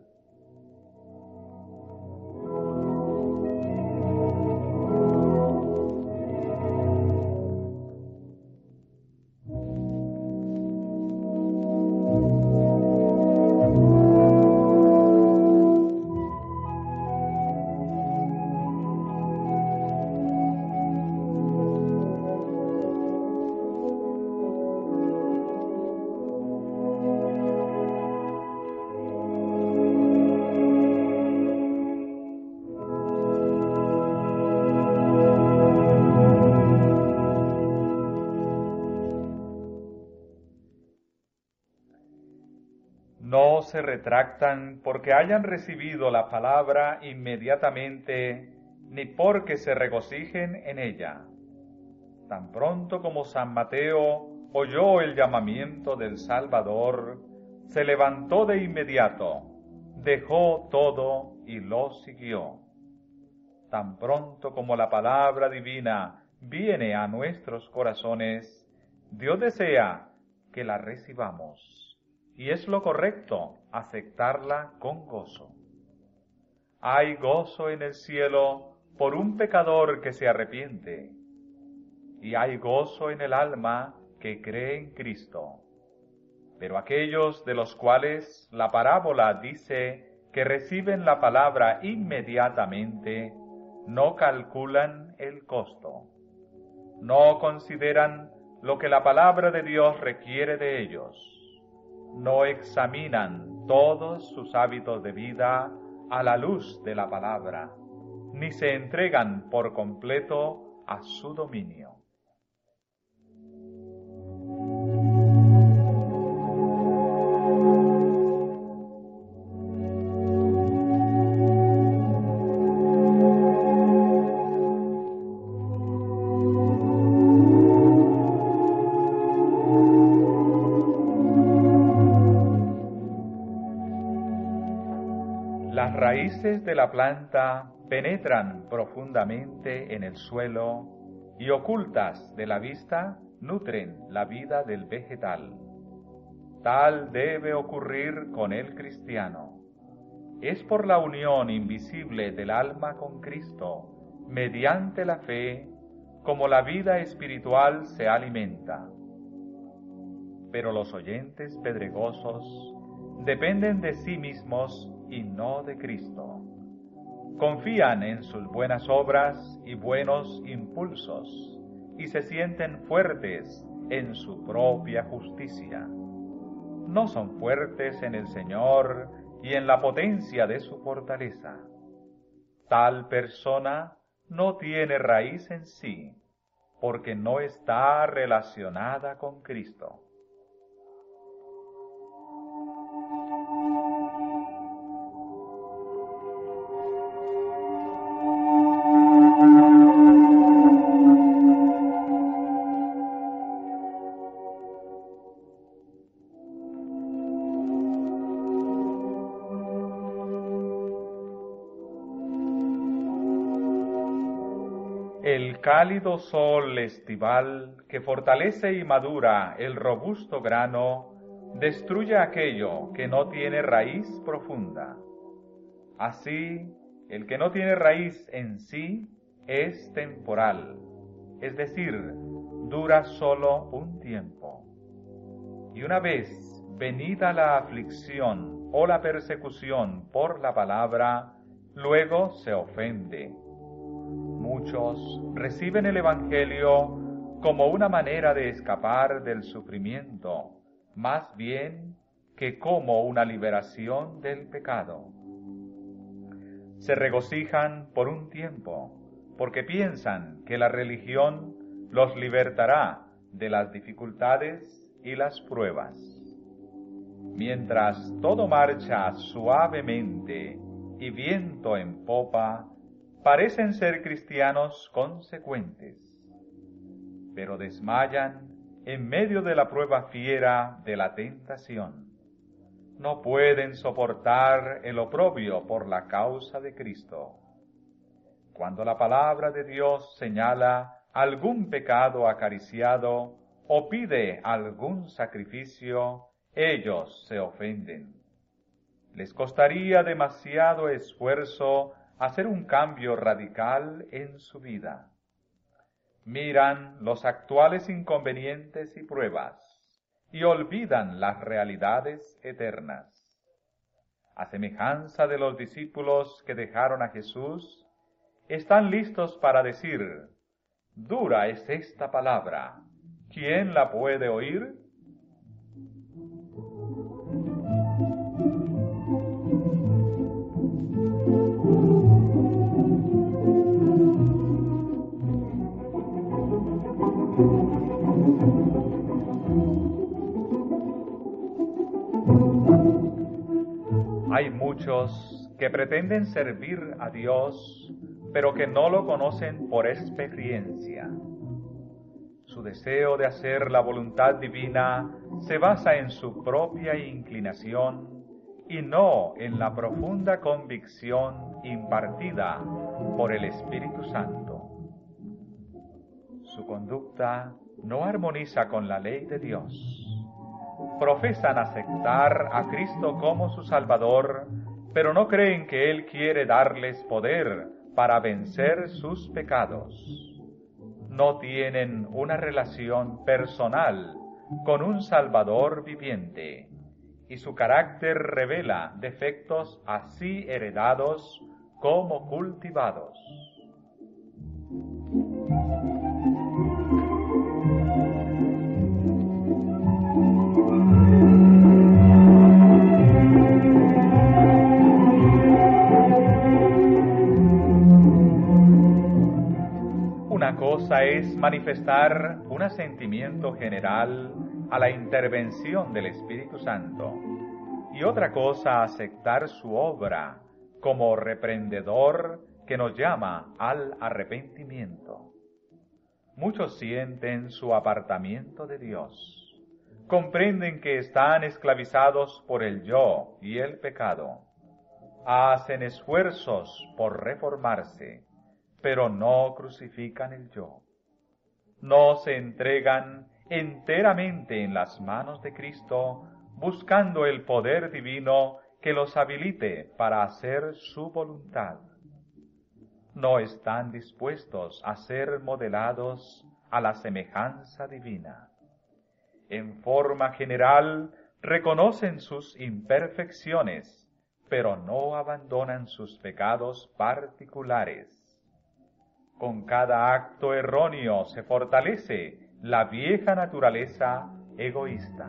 No se retractan porque hayan recibido la palabra inmediatamente, ni porque se regocijen en ella. Tan pronto como San Mateo oyó el llamamiento del Salvador, se levantó de inmediato, dejó todo y lo siguió. Tan pronto como la palabra divina viene a nuestros corazones, Dios desea que la recibamos. Y es lo correcto aceptarla con gozo. Hay gozo en el cielo por un pecador que se arrepiente, y hay gozo en el alma que cree en Cristo. Pero aquellos de los cuales la parábola dice que reciben la palabra inmediatamente, no calculan el costo, no consideran lo que la palabra de Dios requiere de ellos. No examinan todos sus hábitos de vida a la luz de la palabra, ni se entregan por completo a su dominio. Las raíces de la planta penetran profundamente en el suelo y ocultas de la vista nutren la vida del vegetal. Tal debe ocurrir con el cristiano. Es por la unión invisible del alma con Cristo, mediante la fe, como la vida espiritual se alimenta. Pero los oyentes pedregosos dependen de sí mismos y no de Cristo. Confían en sus buenas obras y buenos impulsos y se sienten fuertes en su propia justicia. No son fuertes en el Señor y en la potencia de su fortaleza. Tal persona no tiene raíz en sí, porque no está relacionada con Cristo. El cálido sol estival que fortalece y madura el robusto grano, destruye aquello que no tiene raíz profunda. Así, el que no tiene raíz en sí es temporal, es decir, dura solo un tiempo. Y una vez venida la aflicción o la persecución por la palabra, luego se ofende. Muchos reciben el Evangelio como una manera de escapar del sufrimiento, más bien que como una liberación del pecado. Se regocijan por un tiempo, porque piensan que la religión los libertará de las dificultades y las pruebas. Mientras todo marcha suavemente y viento en popa, parecen ser cristianos consecuentes, pero desmayan en medio de la prueba fiera de la tentación. No pueden soportar el oprobio por la causa de Cristo. Cuando la palabra de Dios señala algún pecado acariciado o pide algún sacrificio, ellos se ofenden. Les costaría demasiado esfuerzo hacer un cambio radical en su vida. Miran los actuales inconvenientes y pruebas y olvidan las realidades eternas. A semejanza de los discípulos que dejaron a Jesús, están listos para decir: «Dura es esta palabra, ¿quién la puede oír?». Hay muchos que pretenden servir a Dios, pero que no lo conocen por experiencia. Su deseo de hacer la voluntad divina se basa en su propia inclinación y no en la profunda convicción impartida por el Espíritu Santo. Su conducta no armoniza con la ley de Dios. Profesan aceptar a Cristo como su Salvador, pero no creen que Él quiere darles poder para vencer sus pecados. No tienen una relación personal con un Salvador viviente, y su carácter revela defectos así heredados como cultivados. Una cosa es manifestar un asentimiento general a la intervención del Espíritu Santo, y otra cosa aceptar su obra como reprendedor que nos llama al arrepentimiento. Muchos sienten su apartamiento de Dios, comprenden que están esclavizados por el yo y el pecado, hacen esfuerzos por reformarse, pero no crucifican el yo. No se entregan enteramente en las manos de Cristo, buscando el poder divino que los habilite para hacer su voluntad. No están dispuestos a ser modelados a la semejanza divina. En forma general, reconocen sus imperfecciones, pero no abandonan sus pecados particulares. Con cada acto erróneo se fortalece la vieja naturaleza egoísta.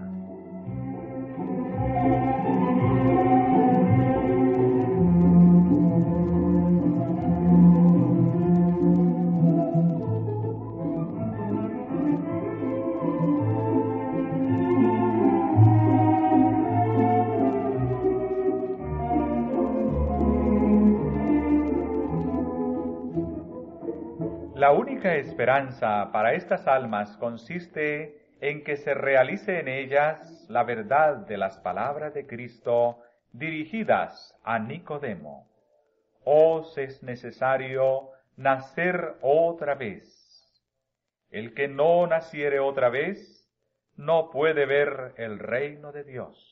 La única esperanza para estas almas consiste en que se realice en ellas la verdad de las palabras de Cristo dirigidas a Nicodemo. Os es necesario nacer otra vez. El que no naciere otra vez no puede ver el reino de Dios.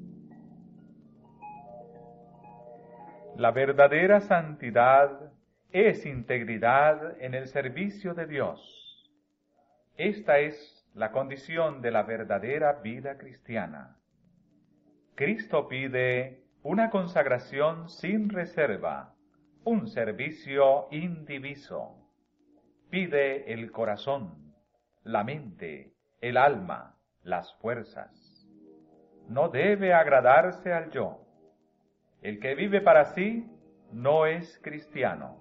La verdadera santidad es integridad en el servicio de Dios. Esta es la condición de la verdadera vida cristiana. Cristo pide una consagración sin reserva, un servicio indiviso. Pide el corazón, la mente, el alma, las fuerzas. No debe agradarse al yo. El que vive para sí no es cristiano.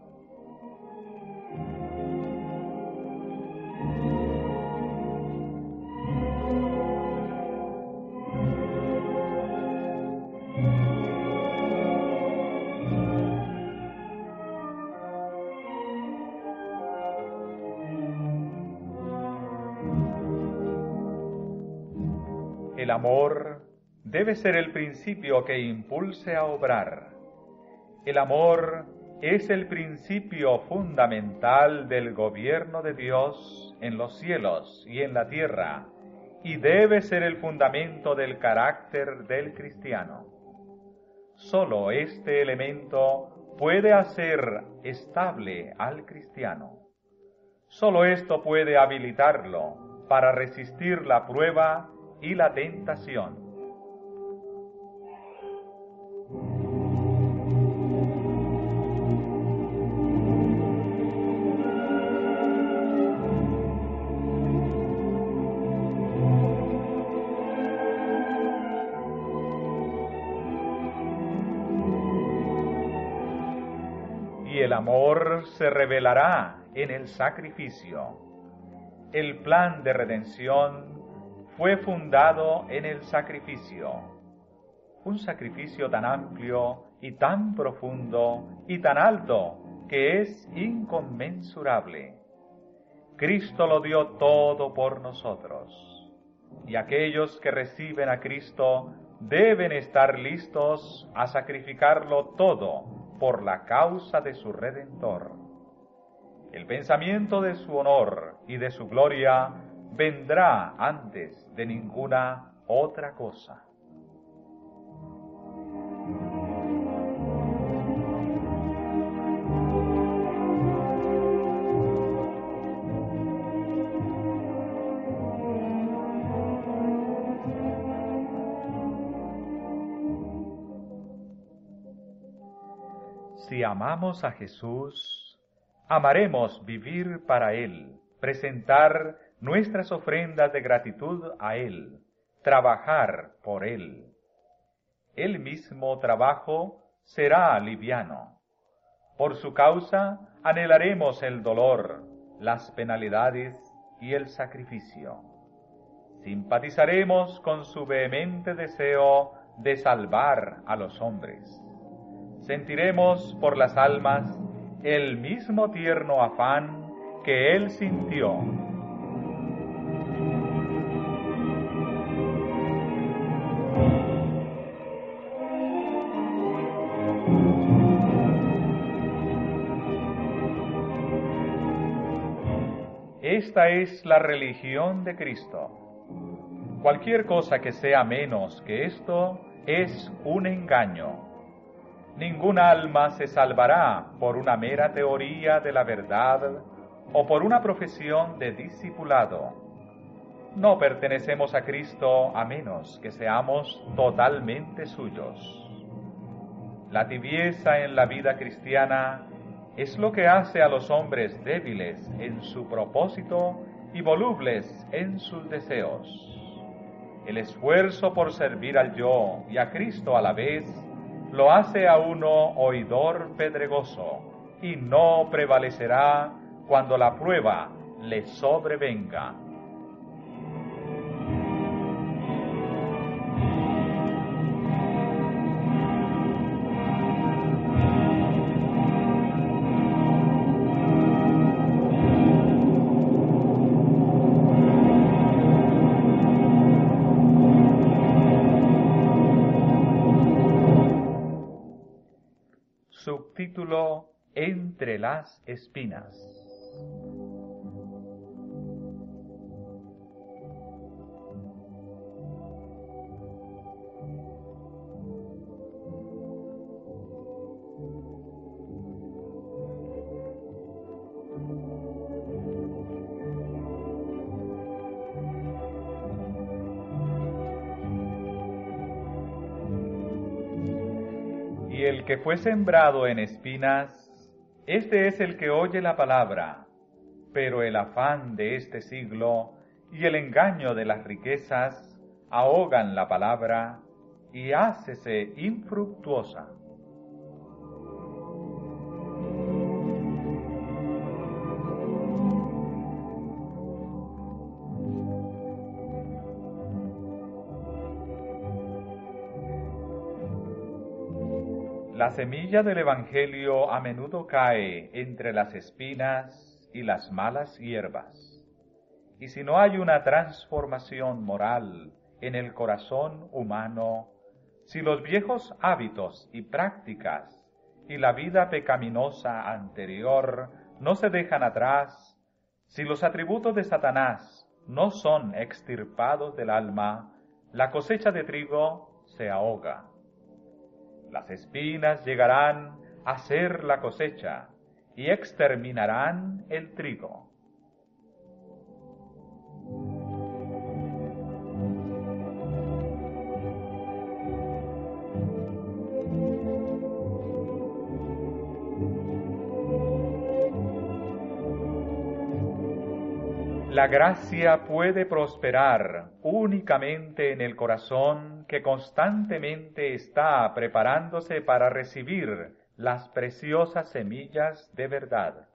El amor debe ser el principio que impulse a obrar. El amor es el principio fundamental del gobierno de Dios en los cielos y en la tierra, y debe ser el fundamento del carácter del cristiano. Solo este elemento puede hacer estable al cristiano. Solo esto puede habilitarlo para resistir la prueba y la tentación. Y el amor se revelará en el sacrificio. El plan de redención fue fundado en el sacrificio. Un sacrificio tan amplio y tan profundo y tan alto que es inconmensurable. Cristo lo dio todo por nosotros. Y aquellos que reciben a Cristo deben estar listos a sacrificarlo todo por la causa de su Redentor. El pensamiento de su honor y de su gloria vendrá antes de ninguna otra cosa. Si amamos a Jesús, amaremos vivir para Él, presentar nuestras ofrendas de gratitud a Él, trabajar por Él. El mismo trabajo será liviano. Por su causa anhelaremos el dolor, las penalidades y el sacrificio. Simpatizaremos con su vehemente deseo de salvar a los hombres. Sentiremos por las almas el mismo tierno afán que Él sintió. Esta es la religión de Cristo. Cualquier cosa que sea menos que esto es un engaño. Ninguna alma se salvará por una mera teoría de la verdad o por una profesión de discipulado. No pertenecemos a Cristo a menos que seamos totalmente suyos. La tibieza en la vida cristiana es lo que hace a los hombres débiles en su propósito y volubles en sus deseos. El esfuerzo por servir al yo y a Cristo a la vez lo hace a uno oidor pedregoso y no prevalecerá cuando la prueba le sobrevenga. Subtítulo: Entre las espinas. Y el que fue sembrado en espinas, este es el que oye la palabra, pero el afán de este siglo y el engaño de las riquezas ahogan la palabra y hácese infructuosa. La semilla del Evangelio a menudo cae entre las espinas y las malas hierbas. Y si no hay una transformación moral en el corazón humano, si los viejos hábitos y prácticas y la vida pecaminosa anterior no se dejan atrás, si los atributos de Satanás no son extirpados del alma, la cosecha de trigo se ahoga. Las espinas llegarán a ser la cosecha y exterminarán el trigo. La gracia puede prosperar únicamente en el corazón que constantemente está preparándose para recibir las preciosas semillas de verdad.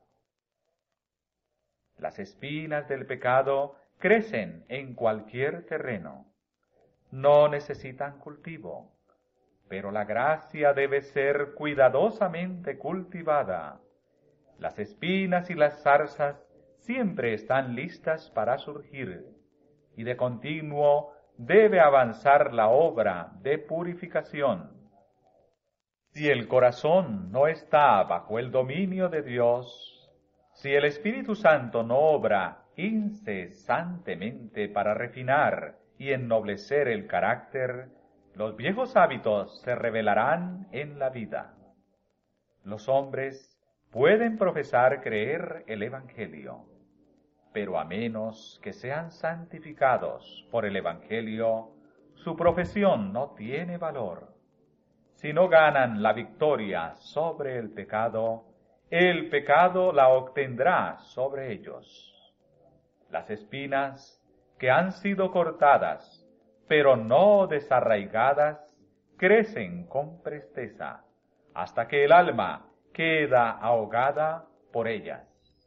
Las espinas del pecado crecen en cualquier terreno. No necesitan cultivo, pero la gracia debe ser cuidadosamente cultivada. Las espinas y las zarzas siempre están listas para surgir, y de continuo debe avanzar la obra de purificación. Si el corazón no está bajo el dominio de Dios, si el Espíritu Santo no obra incesantemente para refinar y ennoblecer el carácter, los viejos hábitos se revelarán en la vida. Los hombres pueden profesar creer el Evangelio, pero a menos que sean santificados por el Evangelio, su profesión no tiene valor. Si no ganan la victoria sobre el pecado la obtendrá sobre ellos. Las espinas que han sido cortadas, pero no desarraigadas, crecen con presteza, hasta que el alma queda ahogada por ellas.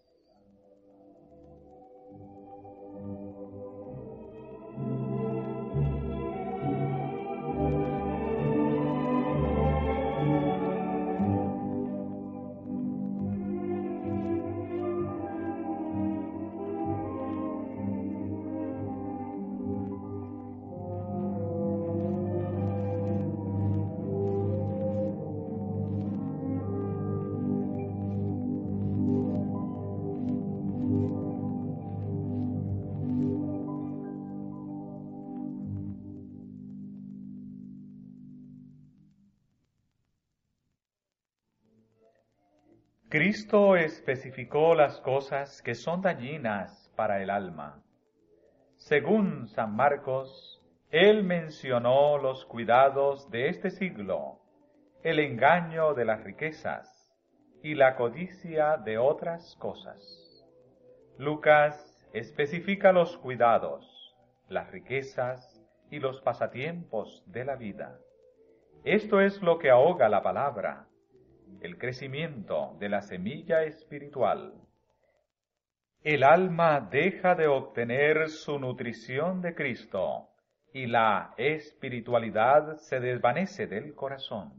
Cristo especificó las cosas que son dañinas para el alma. Según San Marcos, Él mencionó los cuidados de este siglo, el engaño de las riquezas y la codicia de otras cosas. Lucas especifica los cuidados, las riquezas y los pasatiempos de la vida. Esto es lo que ahoga la palabra, el crecimiento de la semilla espiritual. El alma deja de obtener su nutrición de Cristo y la espiritualidad se desvanece del corazón.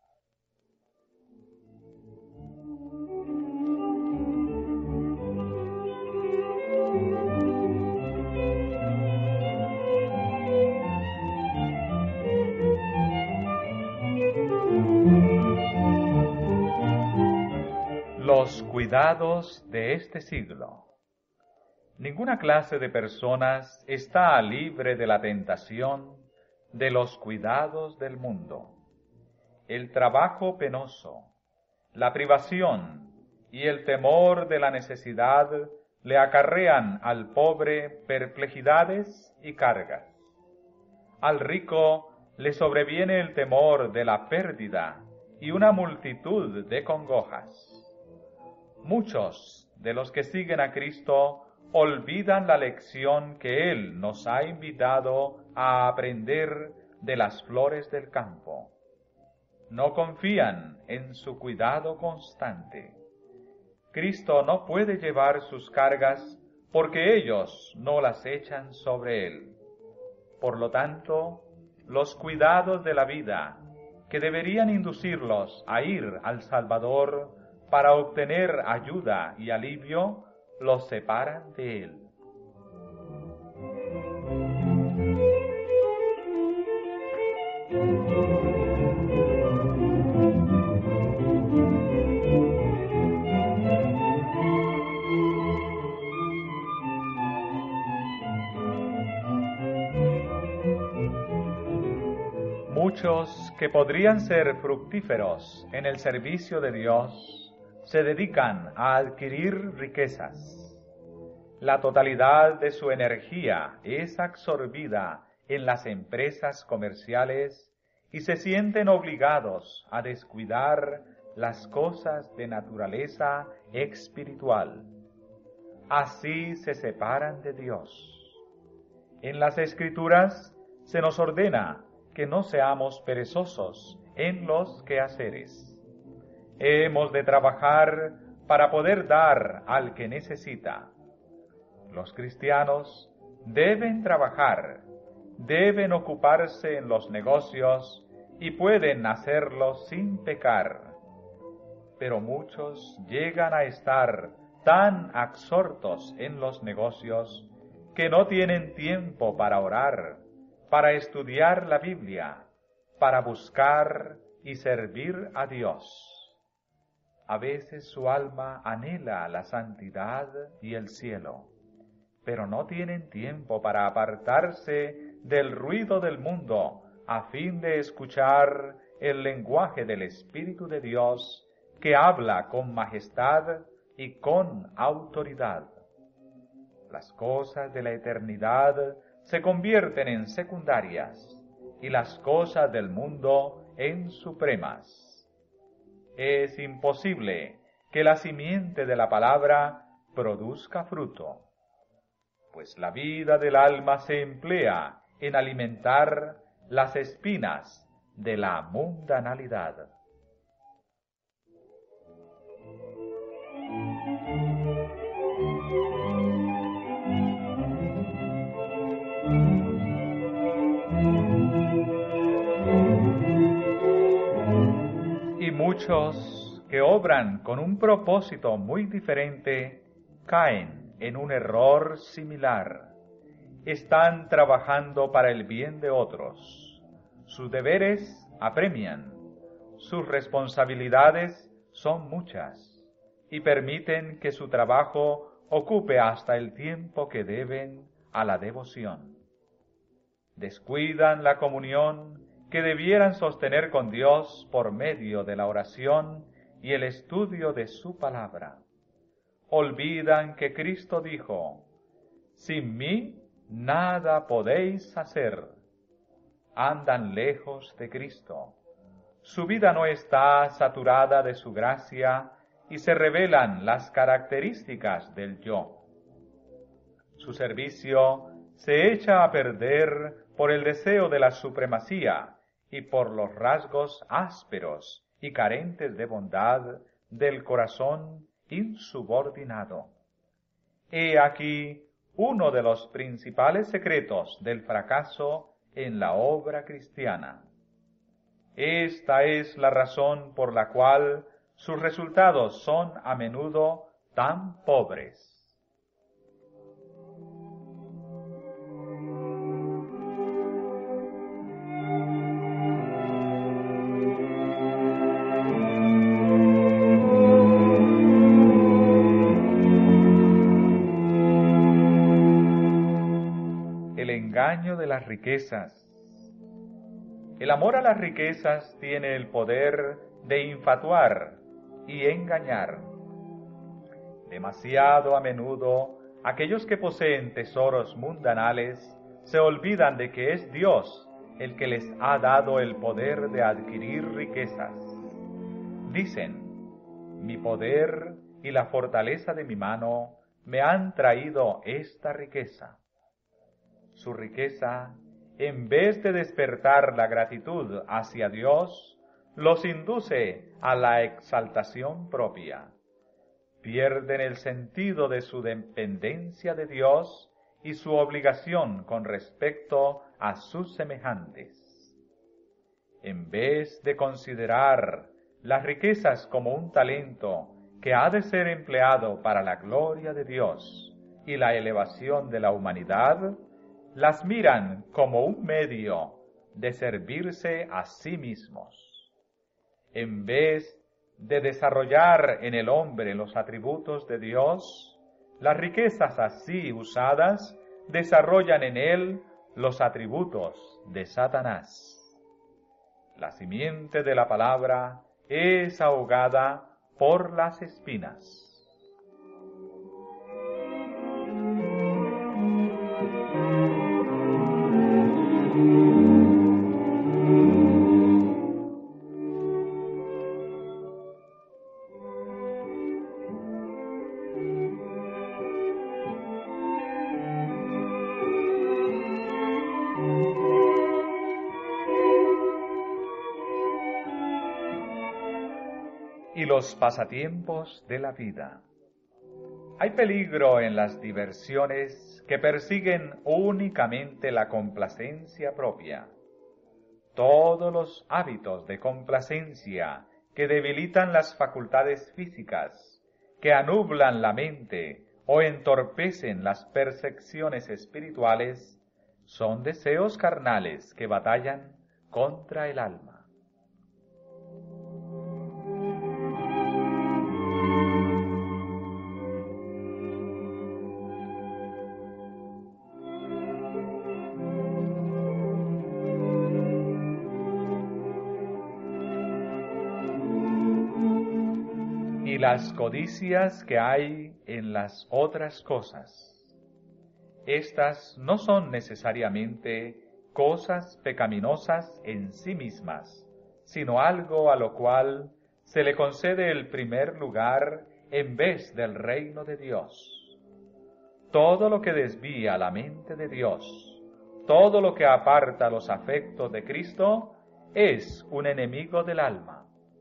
Los cuidados de este siglo. Ninguna clase de personas está libre de la tentación de los cuidados del mundo. El trabajo penoso, la privación y el temor de la necesidad le acarrean al pobre perplejidades y cargas. Al rico le sobreviene el temor de la pérdida y una multitud de congojas. Muchos de los que siguen a Cristo olvidan la lección que Él nos ha invitado a aprender de las flores del campo. No confían en su cuidado constante. Cristo no puede llevar sus cargas porque ellos no las echan sobre Él. Por lo tanto, los cuidados de la vida, que deberían inducirlos a ir al Salvador para obtener ayuda y alivio, los separan de Él. Muchos que podrían ser fructíferos en el servicio de Dios se dedican a adquirir riquezas. La totalidad de su energía es absorbida en las empresas comerciales y se sienten obligados a descuidar las cosas de naturaleza espiritual. Así se separan de Dios. En las Escrituras se nos ordena que no seamos perezosos en los quehaceres. Hemos de trabajar para poder dar al que necesita. Los cristianos deben trabajar, deben ocuparse en los negocios y pueden hacerlo sin pecar. Pero muchos llegan a estar tan absortos en los negocios que no tienen tiempo para orar, para estudiar la Biblia, para buscar y servir a Dios. A veces su alma anhela la santidad y el cielo, pero no tienen tiempo para apartarse del ruido del mundo a fin de escuchar el lenguaje del Espíritu de Dios que habla con majestad y con autoridad. Las cosas de la eternidad se convierten en secundarias y las cosas del mundo en supremas. Es imposible que la simiente de la palabra produzca fruto, pues la vida del alma se emplea en alimentar las espinas de la mundanalidad. Y muchos que obran con un propósito muy diferente caen en un error similar. Están trabajando para el bien de otros. Sus deberes apremian. Sus responsabilidades son muchas y permiten que su trabajo ocupe hasta el tiempo que deben a la devoción. Descuidan la comunión que debieran sostener con Dios por medio de la oración y el estudio de su palabra. Olvidan que Cristo dijo: sin mí nada podéis hacer. Andan lejos de Cristo. Su vida no está saturada de su gracia y se revelan las características del yo. Su servicio se echa a perder por el deseo de la supremacía y por los rasgos ásperos y carentes de bondad del corazón insubordinado. He aquí uno de los principales secretos del fracaso en la obra cristiana. Esta es la razón por la cual sus resultados son a menudo tan pobres. El engaño de las riquezas. El amor a las riquezas tiene el poder de infatuar y engañar. Demasiado a menudo, aquellos que poseen tesoros mundanales se olvidan de que es Dios el que les ha dado el poder de adquirir riquezas. dicen: mi poder y la fortaleza de mi mano me han traído esta riqueza. Su riqueza, en vez de despertar la gratitud hacia Dios, los induce a la exaltación propia. Pierden el sentido de su dependencia de Dios y su obligación con respecto a sus semejantes. En vez de considerar las riquezas como un talento que ha de ser empleado para la gloria de Dios y la elevación de la humanidad, las miran como un medio de servirse a sí mismos. En vez de desarrollar en el hombre los atributos de Dios, las riquezas así usadas desarrollan en él los atributos de Satanás. La simiente de la palabra es ahogada por las espinas. Y los pasatiempos de la vida. Hay peligro en las diversiones que persiguen únicamente la complacencia propia. Todos los hábitos de complacencia que debilitan las facultades físicas, que anublan la mente o entorpecen las percepciones espirituales, son deseos carnales que batallan contra el alma. Y las codicias que hay en las otras cosas. Estas no son necesariamente cosas pecaminosas en sí mismas, sino algo a lo cual se le concede el primer lugar en vez del reino de Dios. Todo lo que desvía la mente de Dios, todo lo que aparta los afectos de Cristo, es un enemigo del alma.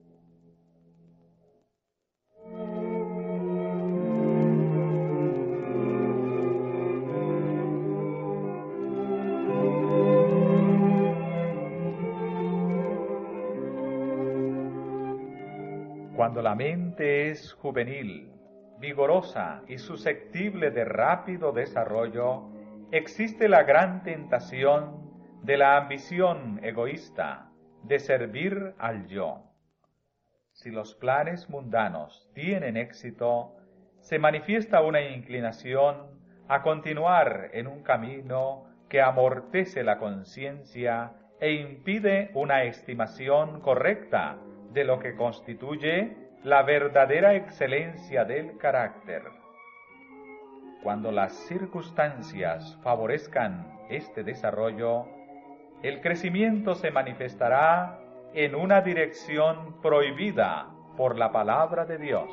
Cuando la mente es juvenil, vigorosa y susceptible de rápido desarrollo, existe la gran tentación de la ambición egoísta de servir al yo. Si los planes mundanos tienen éxito, se manifiesta una inclinación a continuar en un camino que amortece la conciencia e impide una estimación correcta de lo que constituye la verdadera excelencia del carácter. Cuando las circunstancias favorezcan este desarrollo, el crecimiento se manifestará en una dirección prohibida por la palabra de Dios.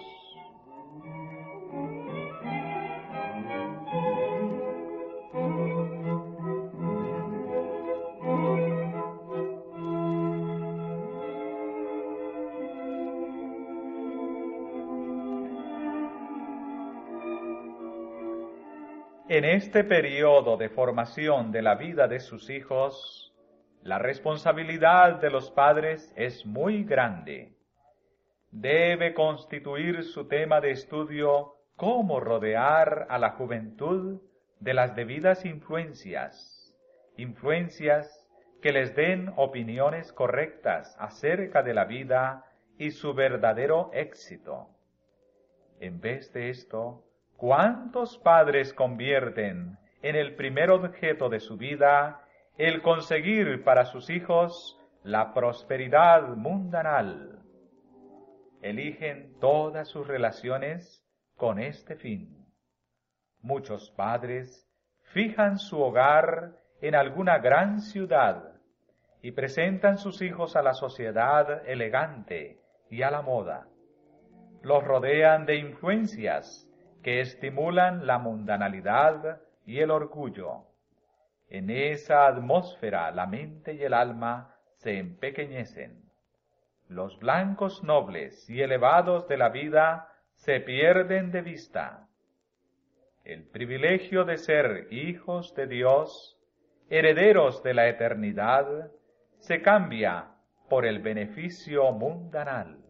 En este periodo de formación de la vida de sus hijos, la responsabilidad de los padres es muy grande. Debe constituir su tema de estudio cómo rodear a la juventud de las debidas influencias que les den opiniones correctas acerca de la vida y su verdadero éxito. En vez de esto, ¿cuántos padres convierten en el primer objeto de su vida el conseguir para sus hijos la prosperidad mundanal? Eligen todas sus relaciones con este fin. Muchos padres fijan su hogar en alguna gran ciudad y presentan sus hijos a la sociedad elegante y a la moda. Los rodean de influencias que estimulan la mundanalidad y el orgullo. En esa atmósfera la mente y el alma se empequeñecen. Los blancos nobles y elevados de la vida se pierden de vista. El privilegio de ser hijos de Dios, herederos de la eternidad, se cambia por el beneficio mundanal.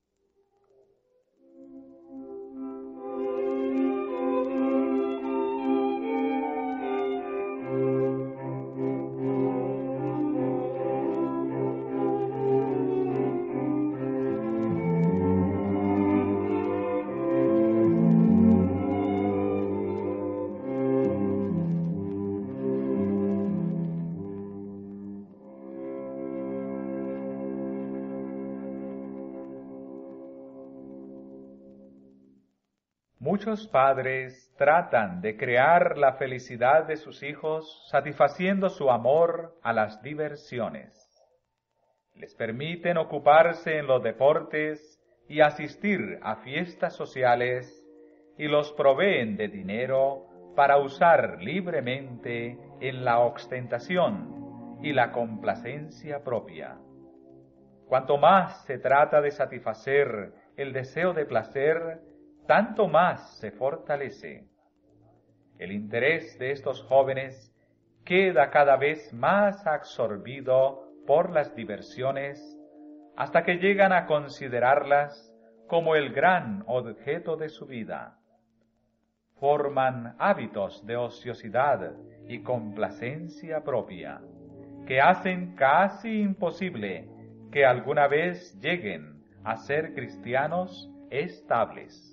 Muchos padres tratan de crear la felicidad de sus hijos satisfaciendo su amor a las diversiones. Les permiten ocuparse en los deportes y asistir a fiestas sociales y los proveen de dinero para usar libremente en la ostentación y la complacencia propia. Cuanto más se trata de satisfacer el deseo de placer, tanto más se fortalece. El interés de estos jóvenes queda cada vez más absorbido por las diversiones hasta que llegan a considerarlas como el gran objeto de su vida. Forman hábitos de ociosidad y complacencia propia que hacen casi imposible que alguna vez lleguen a ser cristianos estables.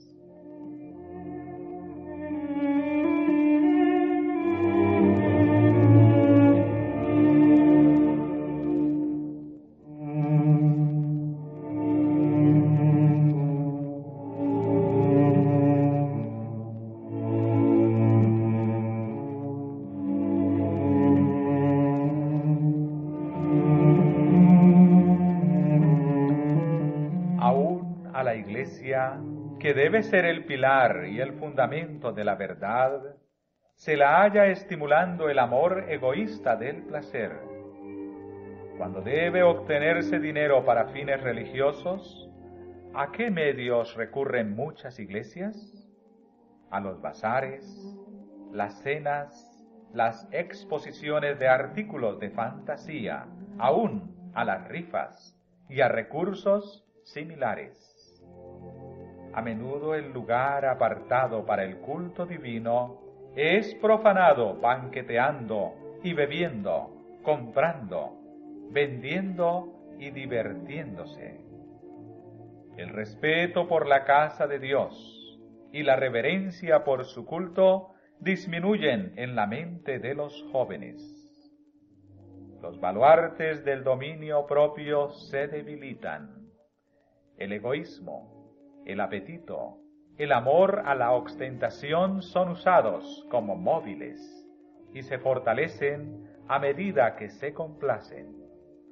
La Iglesia, que debe ser el pilar y el fundamento de la verdad, se la halla estimulando el amor egoísta del placer. Cuando debe obtenerse dinero para fines religiosos, ¿a qué medios recurren muchas iglesias? A los bazares, las cenas, las exposiciones de artículos de fantasía, aún a las rifas y a recursos similares. A menudo el lugar apartado para el culto divino es profanado banqueteando y bebiendo, comprando, vendiendo y divirtiéndose. El respeto por la casa de Dios y la reverencia por su culto disminuyen en la mente de los jóvenes. Los baluartes del dominio propio se debilitan. El egoísmo, el apetito, el amor a la ostentación son usados como móviles y se fortalecen a medida que se complacen.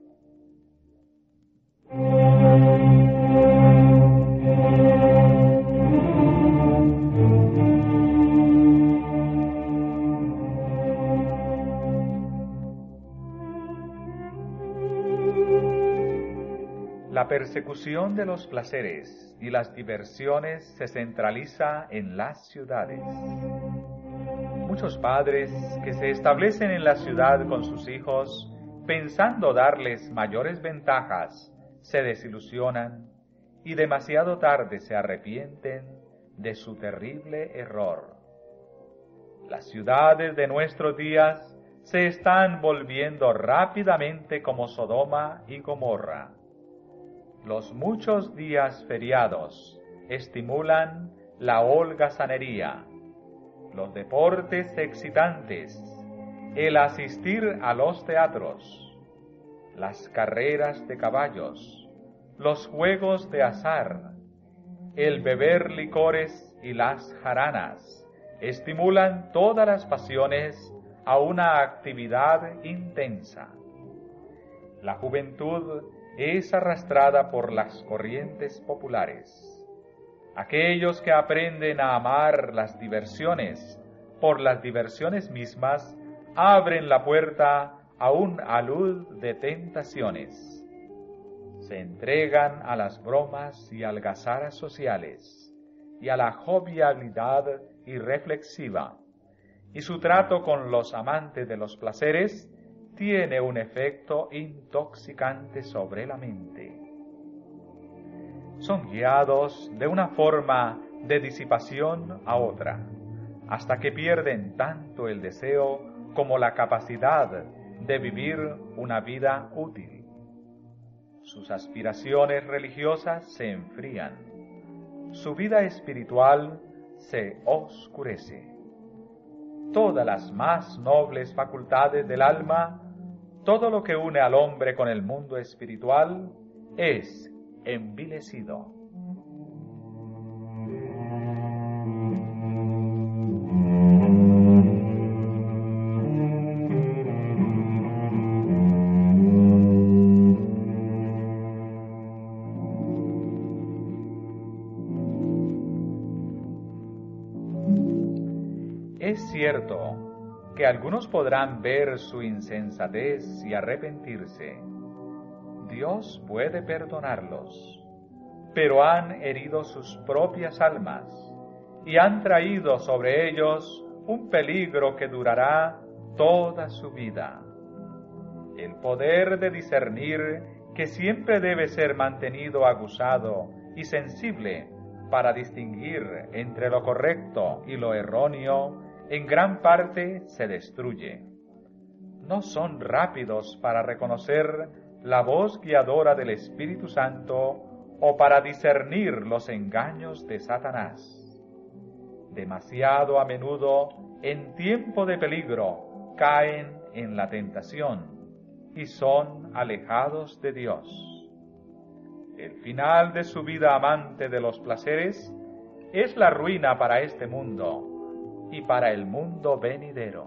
La persecución de los placeres y las diversiones se centraliza en las ciudades. Muchos padres que se establecen en la ciudad con sus hijos, pensando darles mayores ventajas, se desilusionan y demasiado tarde se arrepienten de su terrible error. Las ciudades de nuestros días se están volviendo rápidamente como Sodoma y Gomorra. Los muchos días feriados estimulan la holgazanería, los deportes excitantes, el asistir a los teatros, las carreras de caballos, los juegos de azar, el beber licores y las jaranas estimulan todas las pasiones a una actividad intensa. La juventud es arrastrada por las corrientes populares. Aquellos que aprenden a amar las diversiones por las diversiones mismas abren la puerta a un alud de tentaciones. Se entregan a las bromas y algazaras sociales y a la jovialidad irreflexiva, y su trato con los amantes de los placeres tiene un efecto intoxicante sobre la mente. Son guiados de una forma de disipación a otra, hasta que pierden tanto el deseo como la capacidad de vivir una vida útil. Sus aspiraciones religiosas se enfrían, su vida espiritual se oscurece. Todas las más nobles facultades del alma, todo lo que une al hombre con el mundo espiritual, es envilecido. Es cierto que algunos podrán ver su insensatez y arrepentirse. Dios puede perdonarlos, pero han herido sus propias almas y han traído sobre ellos un peligro que durará toda su vida. El poder de discernir, que siempre debe ser mantenido aguzado y sensible para distinguir entre lo correcto y lo erróneo, en gran parte se destruye. No son rápidos para reconocer la voz guiadora del Espíritu Santo o para discernir los engaños de Satanás. Demasiado a menudo, en tiempo de peligro, caen en la tentación y son alejados de Dios. El final de su vida amante de los placeres es la ruina para este mundo y para el mundo venidero.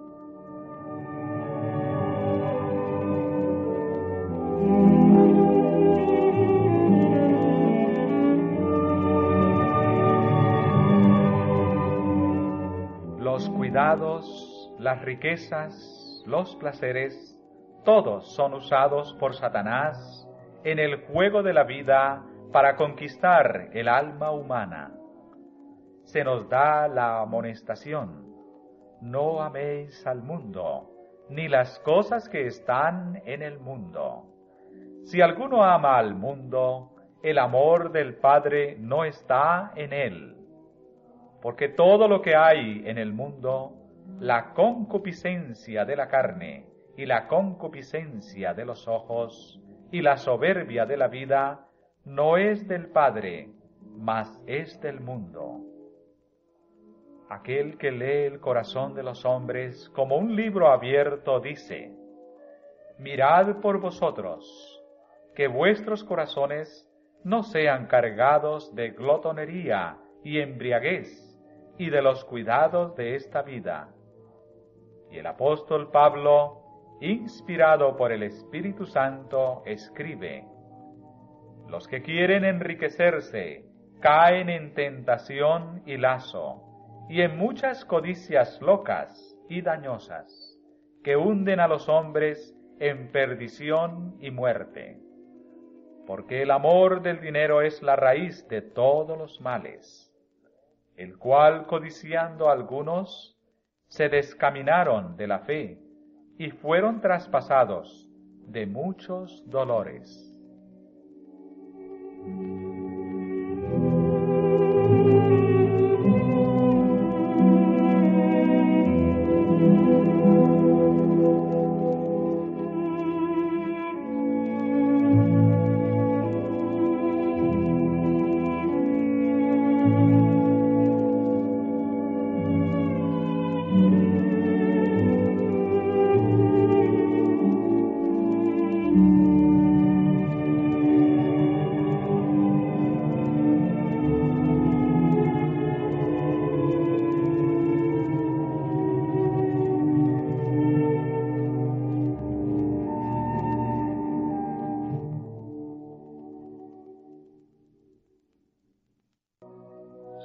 Los cuidados, las riquezas, los placeres, todos son usados por Satanás en el juego de la vida para conquistar el alma humana. Se nos da la amonestación: no améis al mundo, ni las cosas que están en el mundo. Si alguno ama al mundo, el amor del Padre no está en él. Porque todo lo que hay en el mundo, la concupiscencia de la carne, y la concupiscencia de los ojos, y la soberbia de la vida, no es del Padre, mas es del mundo. Aquel que lee el corazón de los hombres como un libro abierto dice: mirad por vosotros, que vuestros corazones no sean cargados de glotonería y embriaguez, y de los cuidados de esta vida. Y el apóstol Pablo, inspirado por el Espíritu Santo, escribe: los que quieren enriquecerse caen en tentación y lazo, y en muchas codicias locas y dañosas, que hunden a los hombres en perdición y muerte. Porque el amor del dinero es la raíz de todos los males, el cual, codiciando algunos, se descaminaron de la fe y fueron traspasados de muchos dolores.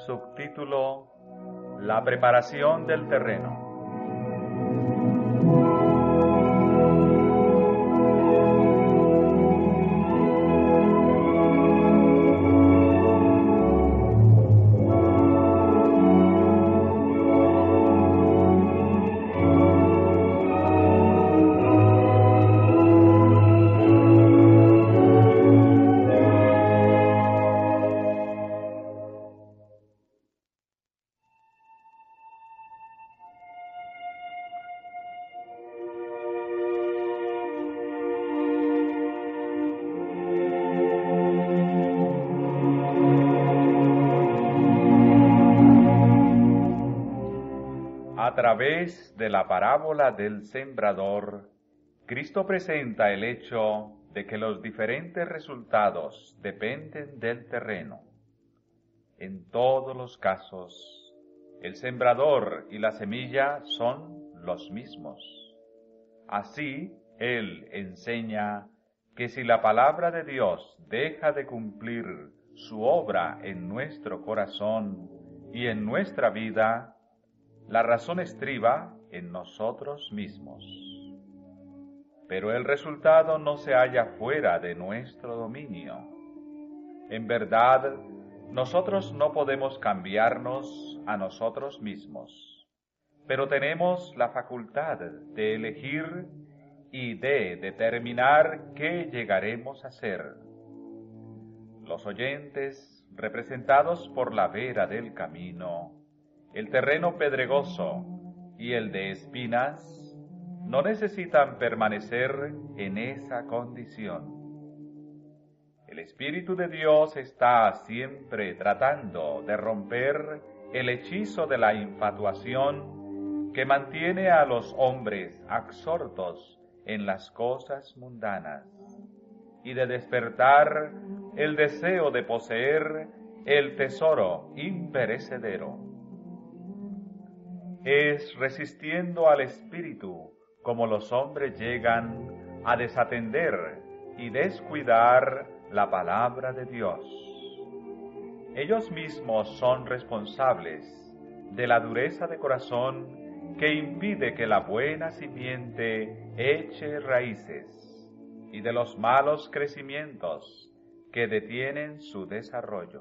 Subtítulo: La preparación del terreno. A través de la parábola del sembrador, Cristo presenta el hecho de que los diferentes resultados dependen del terreno. En todos los casos, el sembrador y la semilla son los mismos. Así, Él enseña que si la palabra de Dios deja de cumplir su obra en nuestro corazón y en nuestra vida, la razón estriba en nosotros mismos. Pero el resultado no se halla fuera de nuestro dominio. En verdad, nosotros no podemos cambiarnos a nosotros mismos, pero tenemos la facultad de elegir y de determinar qué llegaremos a ser. Los oyentes, representados por la vera del camino, el terreno pedregoso y el de espinas, no necesitan permanecer en esa condición. El Espíritu de Dios está siempre tratando de romper el hechizo de la infatuación que mantiene a los hombres absortos en las cosas mundanas y de despertar el deseo de poseer el tesoro imperecedero. Es resistiendo al Espíritu como los hombres llegan a desatender y descuidar la palabra de Dios. Ellos mismos son responsables de la dureza de corazón que impide que la buena simiente eche raíces y de los malos crecimientos que detienen su desarrollo.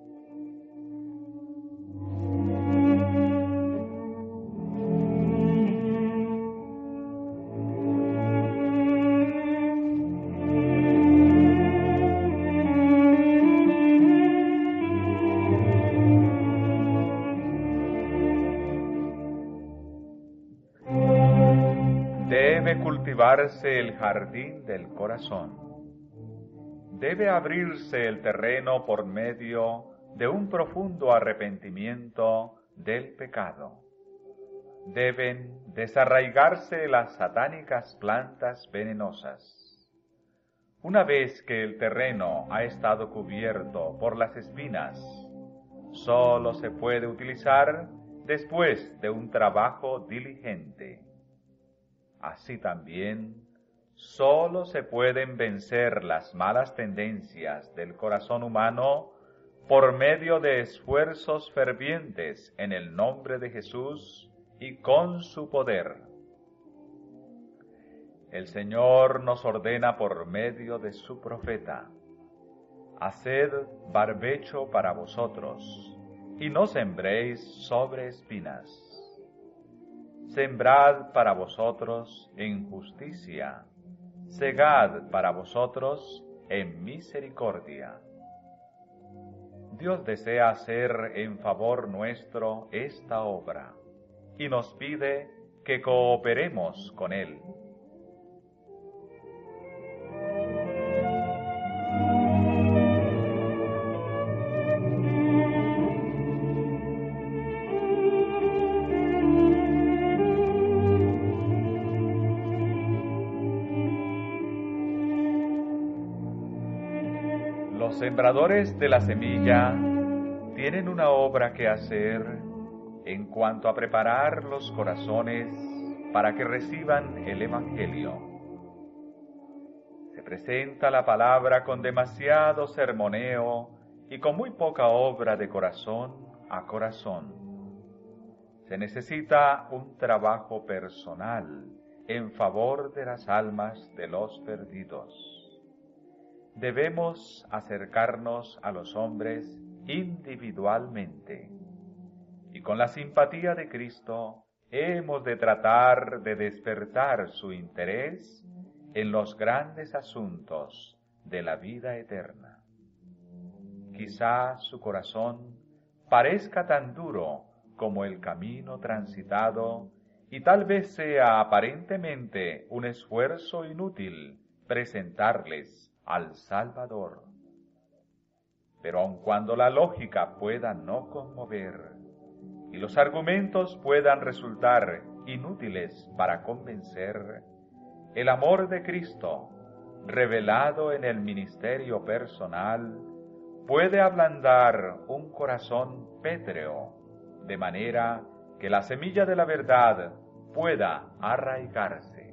Debe cultivarse el jardín del corazón. Debe abrirse el terreno por medio de un profundo arrepentimiento del pecado. Deben desarraigarse las satánicas plantas venenosas. Una vez que el terreno ha estado cubierto por las espinas, solo se puede utilizar después de un trabajo diligente. Así también, solo se pueden vencer las malas tendencias del corazón humano por medio de esfuerzos fervientes en el nombre de Jesús y con su poder. El Señor nos ordena por medio de su profeta: haced barbecho para vosotros, y no sembréis sobre espinas. Sembrad para vosotros en justicia, segad para vosotros en misericordia. Dios desea hacer en favor nuestro esta obra, y nos pide que cooperemos con Él. Los sembradores de la semilla tienen una obra que hacer en cuanto a preparar los corazones para que reciban el Evangelio. Se presenta la palabra con demasiado sermoneo y con muy poca obra de corazón a corazón. Se necesita un trabajo personal en favor de las almas de los perdidos. Debemos acercarnos a los hombres individualmente y con la simpatía de Cristo hemos de tratar de despertar su interés en los grandes asuntos de la vida eterna. Quizá su corazón parezca tan duro como el camino transitado y tal vez sea aparentemente un esfuerzo inútil presentarles al Salvador. Pero aun cuando la lógica pueda no conmover y los argumentos puedan resultar inútiles para convencer, el amor de Cristo, revelado en el ministerio personal, puede ablandar un corazón pétreo, de manera que la semilla de la verdad pueda arraigarse.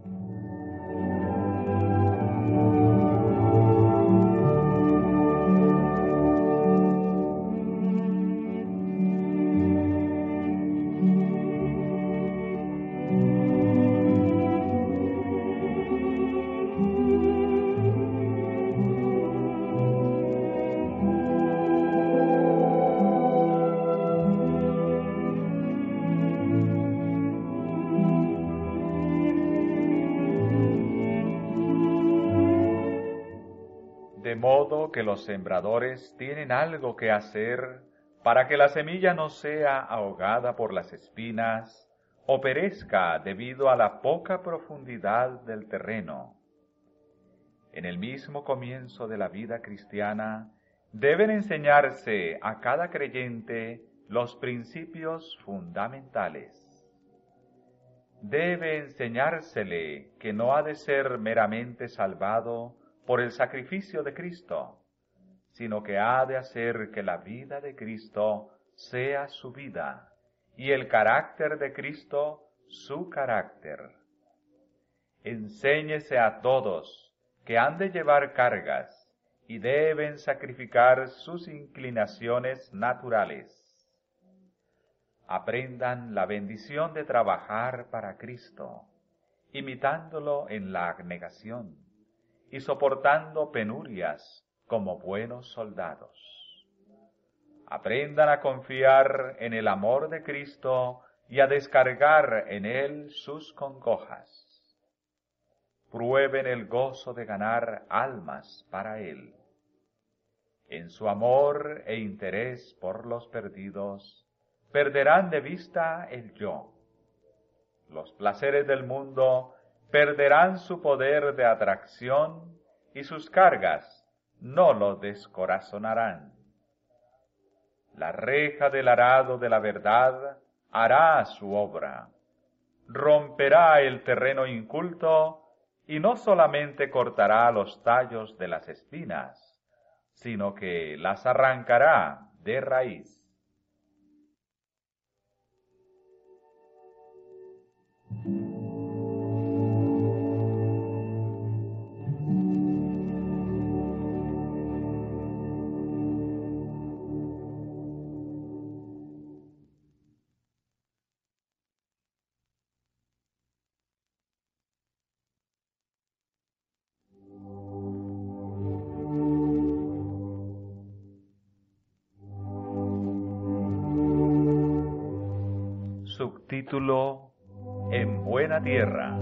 De modo que los sembradores tienen algo que hacer para que la semilla no sea ahogada por las espinas o perezca debido a la poca profundidad del terreno. En el mismo comienzo de la vida cristiana, deben enseñarse a cada creyente los principios fundamentales. Debe enseñársele que no ha de ser meramente salvado por el sacrificio de Cristo, sino que ha de hacer que la vida de Cristo sea su vida y el carácter de Cristo su carácter. Enséñese a todos que han de llevar cargas y deben sacrificar sus inclinaciones naturales. Aprendan la bendición de trabajar para Cristo, imitándolo en la abnegación y soportando penurias como buenos soldados. Aprendan a confiar en el amor de Cristo y a descargar en Él sus congojas. Prueben el gozo de ganar almas para Él. En su amor e interés por los perdidos, perderán de vista el yo. Los placeres del mundo perderán su poder de atracción y sus cargas no lo descorazonarán. La reja del arado de la verdad hará su obra. Romperá el terreno inculto y no solamente cortará los tallos de las espinas, sino que las arrancará de raíz. Subtítulo: En buena tierra.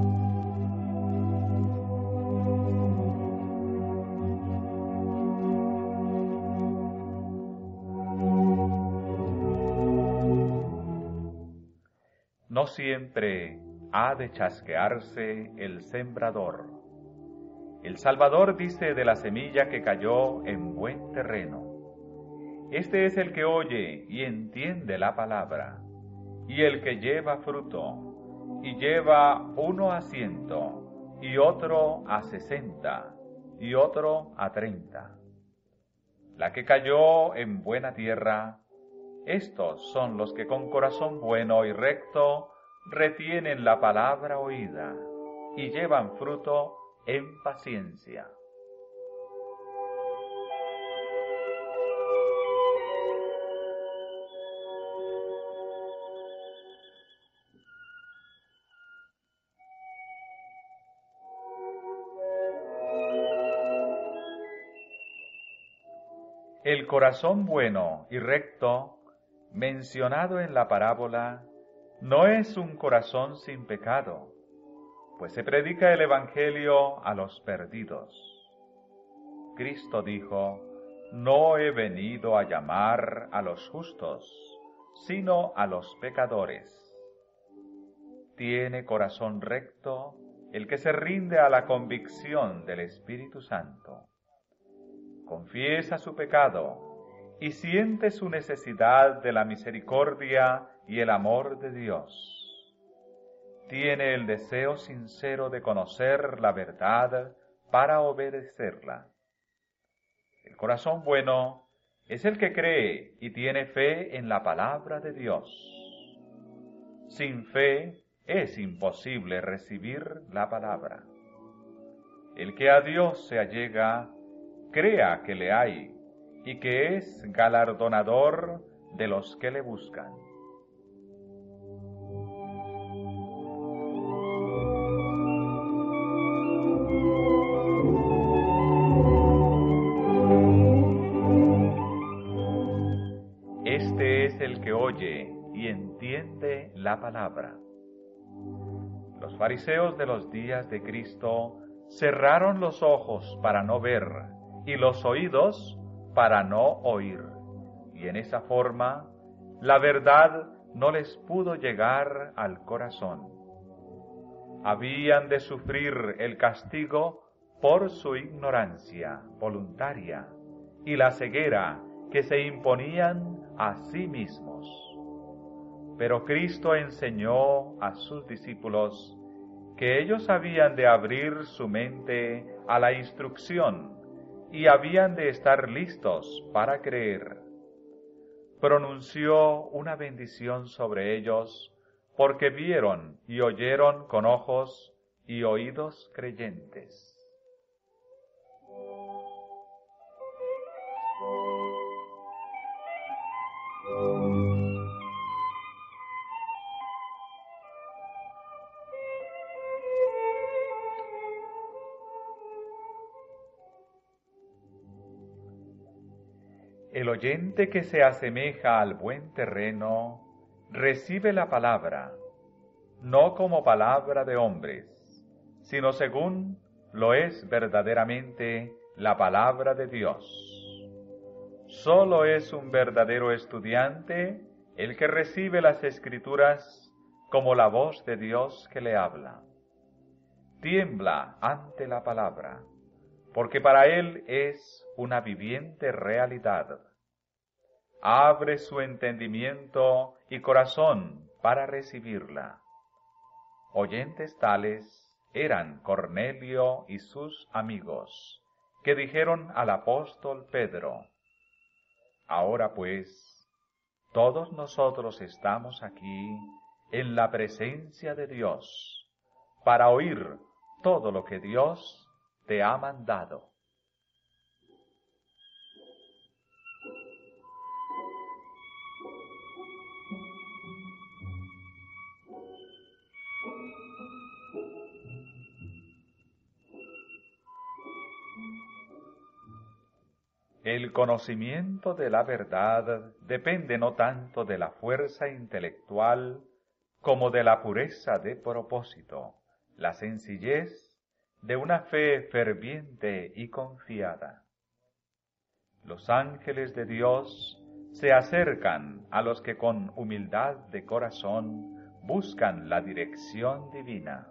No siempre ha de chasquearse el sembrador. El Salvador dice de la semilla que cayó en buen terreno. Este es el que oye y entiende la palabra, y el que lleva fruto, y lleva uno a 100, y otro a 60, y otro a 30. La que cayó en buena tierra, estos son los que con corazón bueno y recto retienen la palabra oída, y llevan fruto en paciencia. El corazón bueno y recto, mencionado en la parábola, no es un corazón sin pecado, pues se predica el Evangelio a los perdidos. Cristo dijo: no he venido a llamar a los justos, sino a los pecadores. Tiene corazón recto el que se rinde a la convicción del Espíritu Santo. Confiesa su pecado y siente su necesidad de la misericordia y el amor de Dios. Tiene el deseo sincero de conocer la verdad para obedecerla. El corazón bueno es el que cree y tiene fe en la palabra de Dios. Sin fe es imposible recibir la palabra. El que a Dios se allega, crea que le hay y que es galardonador de los que le buscan. Este es el que oye y entiende la palabra. Los fariseos de los días de Cristo cerraron los ojos para no ver y los oídos para no oír, y en esa forma la verdad no les pudo llegar al corazón. Habían de sufrir el castigo por su ignorancia voluntaria y la ceguera que se imponían a sí mismos. Pero Cristo enseñó a sus discípulos que ellos habían de abrir su mente a la instrucción y habían de estar listos para creer. Pronunció una bendición sobre ellos porque vieron y oyeron con ojos y oídos creyentes. El oyente que se asemeja al buen terreno recibe la palabra, no como palabra de hombres, sino según lo es verdaderamente la palabra de Dios. Solo es un verdadero estudiante el que recibe las Escrituras como la voz de Dios que le habla. Tiembla ante la palabra, porque para él es una viviente realidad. Abre su entendimiento y corazón para recibirla. Oyentes tales eran Cornelio y sus amigos, que dijeron al apóstol Pedro: ahora pues, todos nosotros estamos aquí en la presencia de Dios, para oír todo lo que Dios te ha mandado. El conocimiento de la verdad depende no tanto de la fuerza intelectual como de la pureza de propósito, la sencillez de una fe ferviente y confiada. Los ángeles de Dios se acercan a los que con humildad de corazón buscan la dirección divina.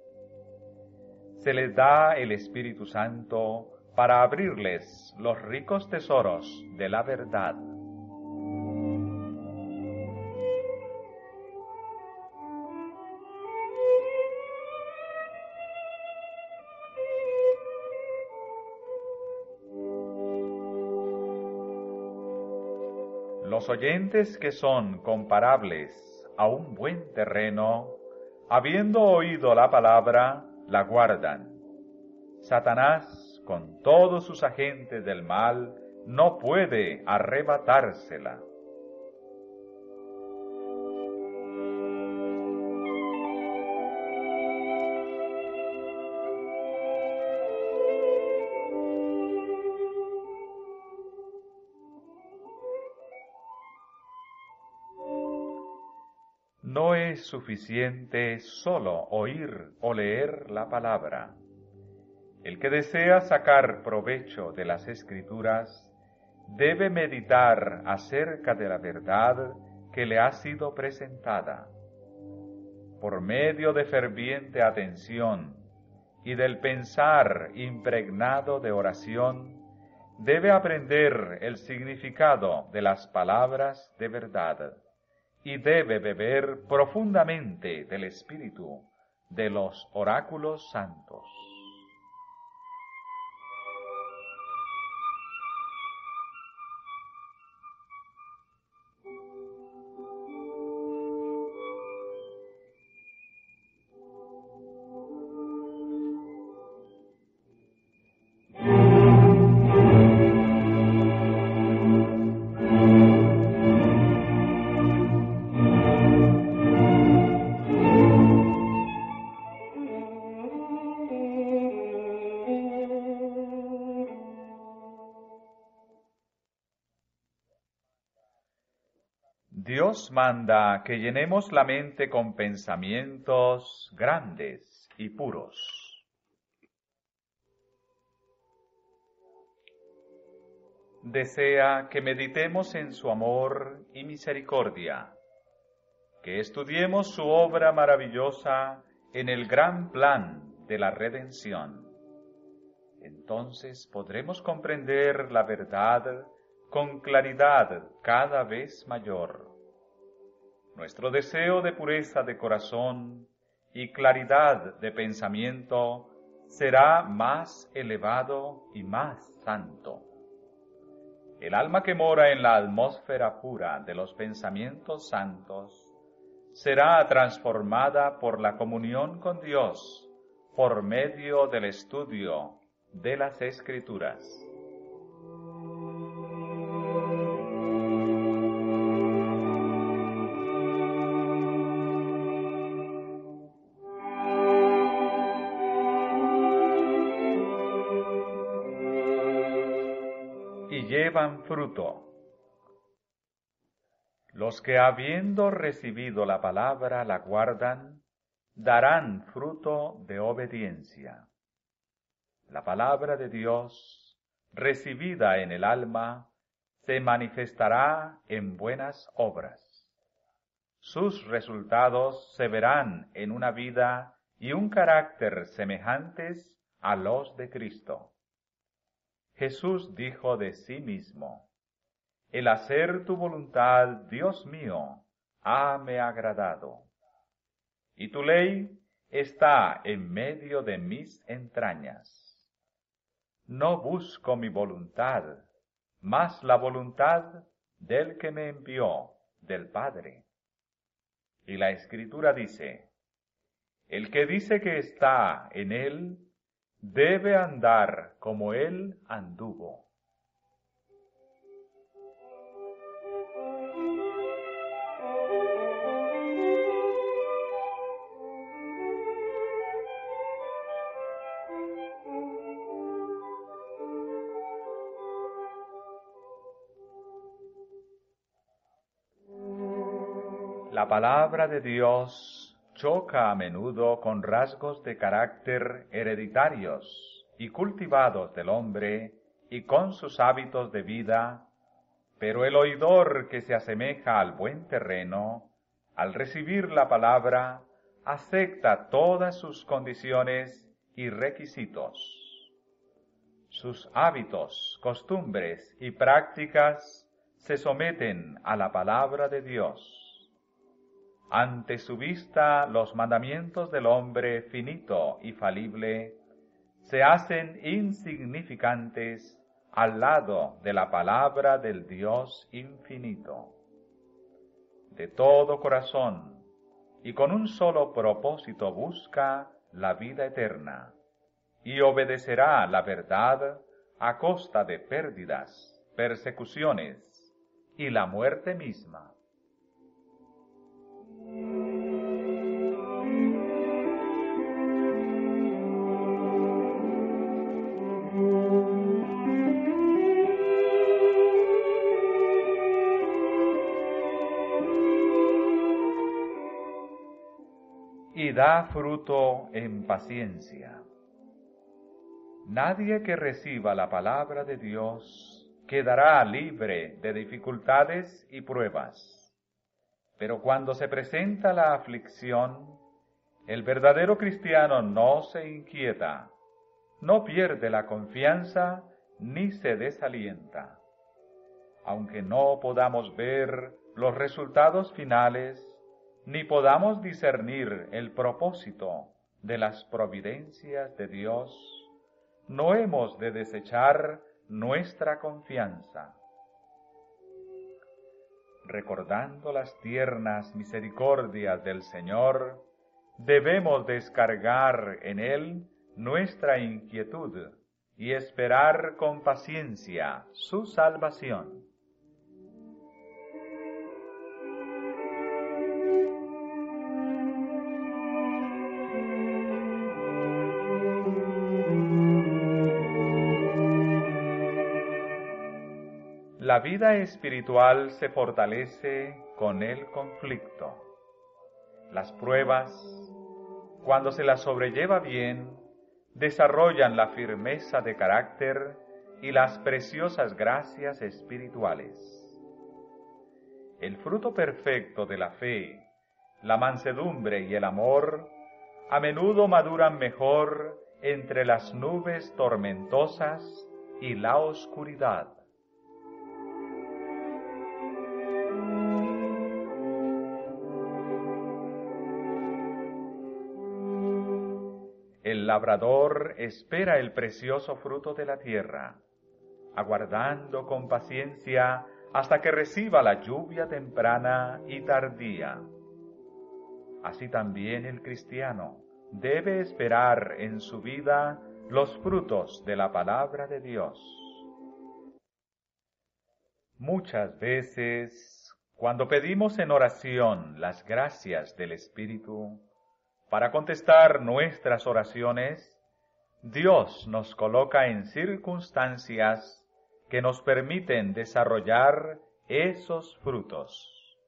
Se les da el Espíritu Santo para abrirles los ricos tesoros de la verdad. Los oyentes que son comparables a un buen terreno, habiendo oído la palabra, la guardan. Satanás, con todos sus agentes del mal, no puede arrebatársela. no es suficiente solo oír o leer la palabra. El que desea sacar provecho de las Escrituras debe meditar acerca de la verdad que le ha sido presentada. Por medio de ferviente atención y del pensar impregnado de oración, debe aprender el significado de las palabras de verdad y debe beber profundamente del Espíritu de los oráculos santos. Dios manda que llenemos la mente con pensamientos grandes y puros. Desea que meditemos en su amor y misericordia, que estudiemos su obra maravillosa en el gran plan de la redención. Entonces podremos comprender la verdad con claridad cada vez mayor. Nuestro deseo de pureza de corazón y claridad de pensamiento será más elevado y más santo. El alma que mora en la atmósfera pura de los pensamientos santos será transformada por la comunión con Dios por medio del estudio de las Escrituras. Y llevan fruto. Los que habiendo recibido la palabra la guardan, darán fruto de obediencia. La palabra de Dios, recibida en el alma, se manifestará en buenas obras. Sus resultados se verán en una vida y un carácter semejantes a los de Cristo. Jesús dijo de sí mismo: el hacer tu voluntad, Dios mío, hame agradado. Y tu ley está en medio de mis entrañas. No busco mi voluntad, mas la voluntad del que me envió, del Padre. Y la Escritura dice: el que dice que está en él, debe andar como él anduvo. La palabra de Dios choca a menudo con rasgos de carácter hereditarios y cultivados del hombre y con sus hábitos de vida, pero el oidor que se asemeja al buen terreno, al recibir la palabra, acepta todas sus condiciones y requisitos. Sus hábitos, costumbres y prácticas se someten a la palabra de Dios. Ante su vista, los mandamientos del hombre finito y falible se hacen insignificantes al lado de la palabra del Dios infinito. De todo corazón y con un solo propósito busca la vida eterna y obedecerá la verdad a costa de pérdidas, persecuciones y la muerte misma. da fruto en paciencia. Nadie que reciba la palabra de Dios quedará libre de dificultades y pruebas. Pero cuando se presenta la aflicción, el verdadero cristiano no se inquieta, no pierde la confianza ni se desalienta. Aunque no podamos ver los resultados finales, ni podamos discernir el propósito de las providencias de Dios, no hemos de desechar nuestra confianza. Recordando las tiernas misericordias del Señor, debemos descargar en Él nuestra inquietud y esperar con paciencia su salvación. La vida espiritual se fortalece con el conflicto. Las pruebas, cuando se las sobrelleva bien, desarrollan la firmeza de carácter y las preciosas gracias espirituales. El fruto perfecto de la fe, la mansedumbre y el amor, a menudo maduran mejor entre las nubes tormentosas y la oscuridad. El labrador espera el precioso fruto de la tierra, aguardando con paciencia hasta que reciba la lluvia temprana y tardía. Así también el cristiano debe esperar en su vida los frutos de la palabra de Dios. Muchas veces, cuando pedimos en oración las gracias del Espíritu, para contestar nuestras oraciones, Dios nos coloca en circunstancias que nos permiten desarrollar esos frutos.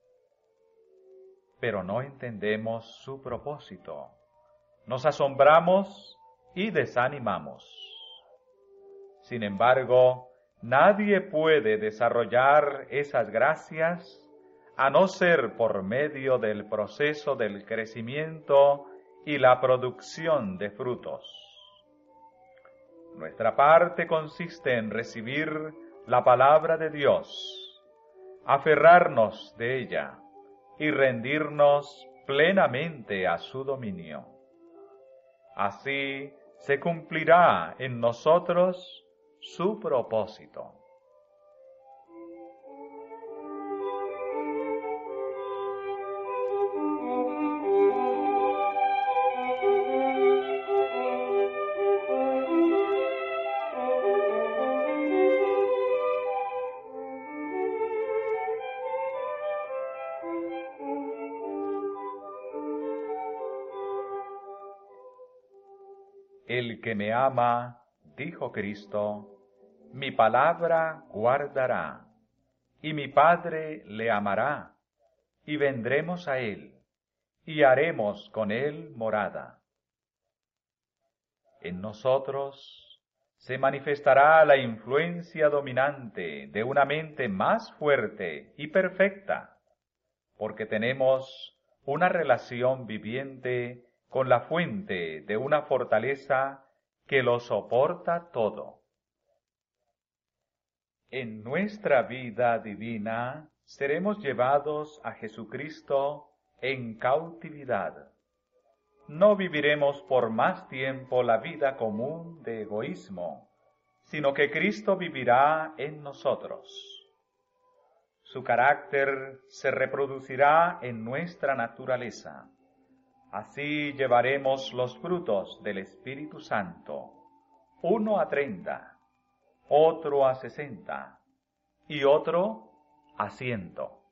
Pero no entendemos su propósito. Nos asombramos y desanimamos. Sin embargo, nadie puede desarrollar esas gracias a no ser por medio del proceso del crecimiento y la producción de frutos. Nuestra parte consiste en recibir la palabra de Dios, aferrarnos de ella y rendirnos plenamente a su dominio. Así se cumplirá en nosotros su propósito. El que me ama, dijo Cristo, mi palabra guardará, y mi Padre le amará, y vendremos a él, y haremos con él morada. En nosotros se manifestará la influencia dominante de una mente más fuerte y perfecta, porque tenemos una relación viviente con la fuente de una fortaleza que lo soporta todo. En nuestra vida divina seremos llevados a Jesucristo en cautividad. No viviremos por más tiempo la vida común de egoísmo, sino que Cristo vivirá en nosotros. Su carácter se reproducirá en nuestra naturaleza. Así llevaremos los frutos del Espíritu Santo, uno a 30, otro a 60 y otro a 100.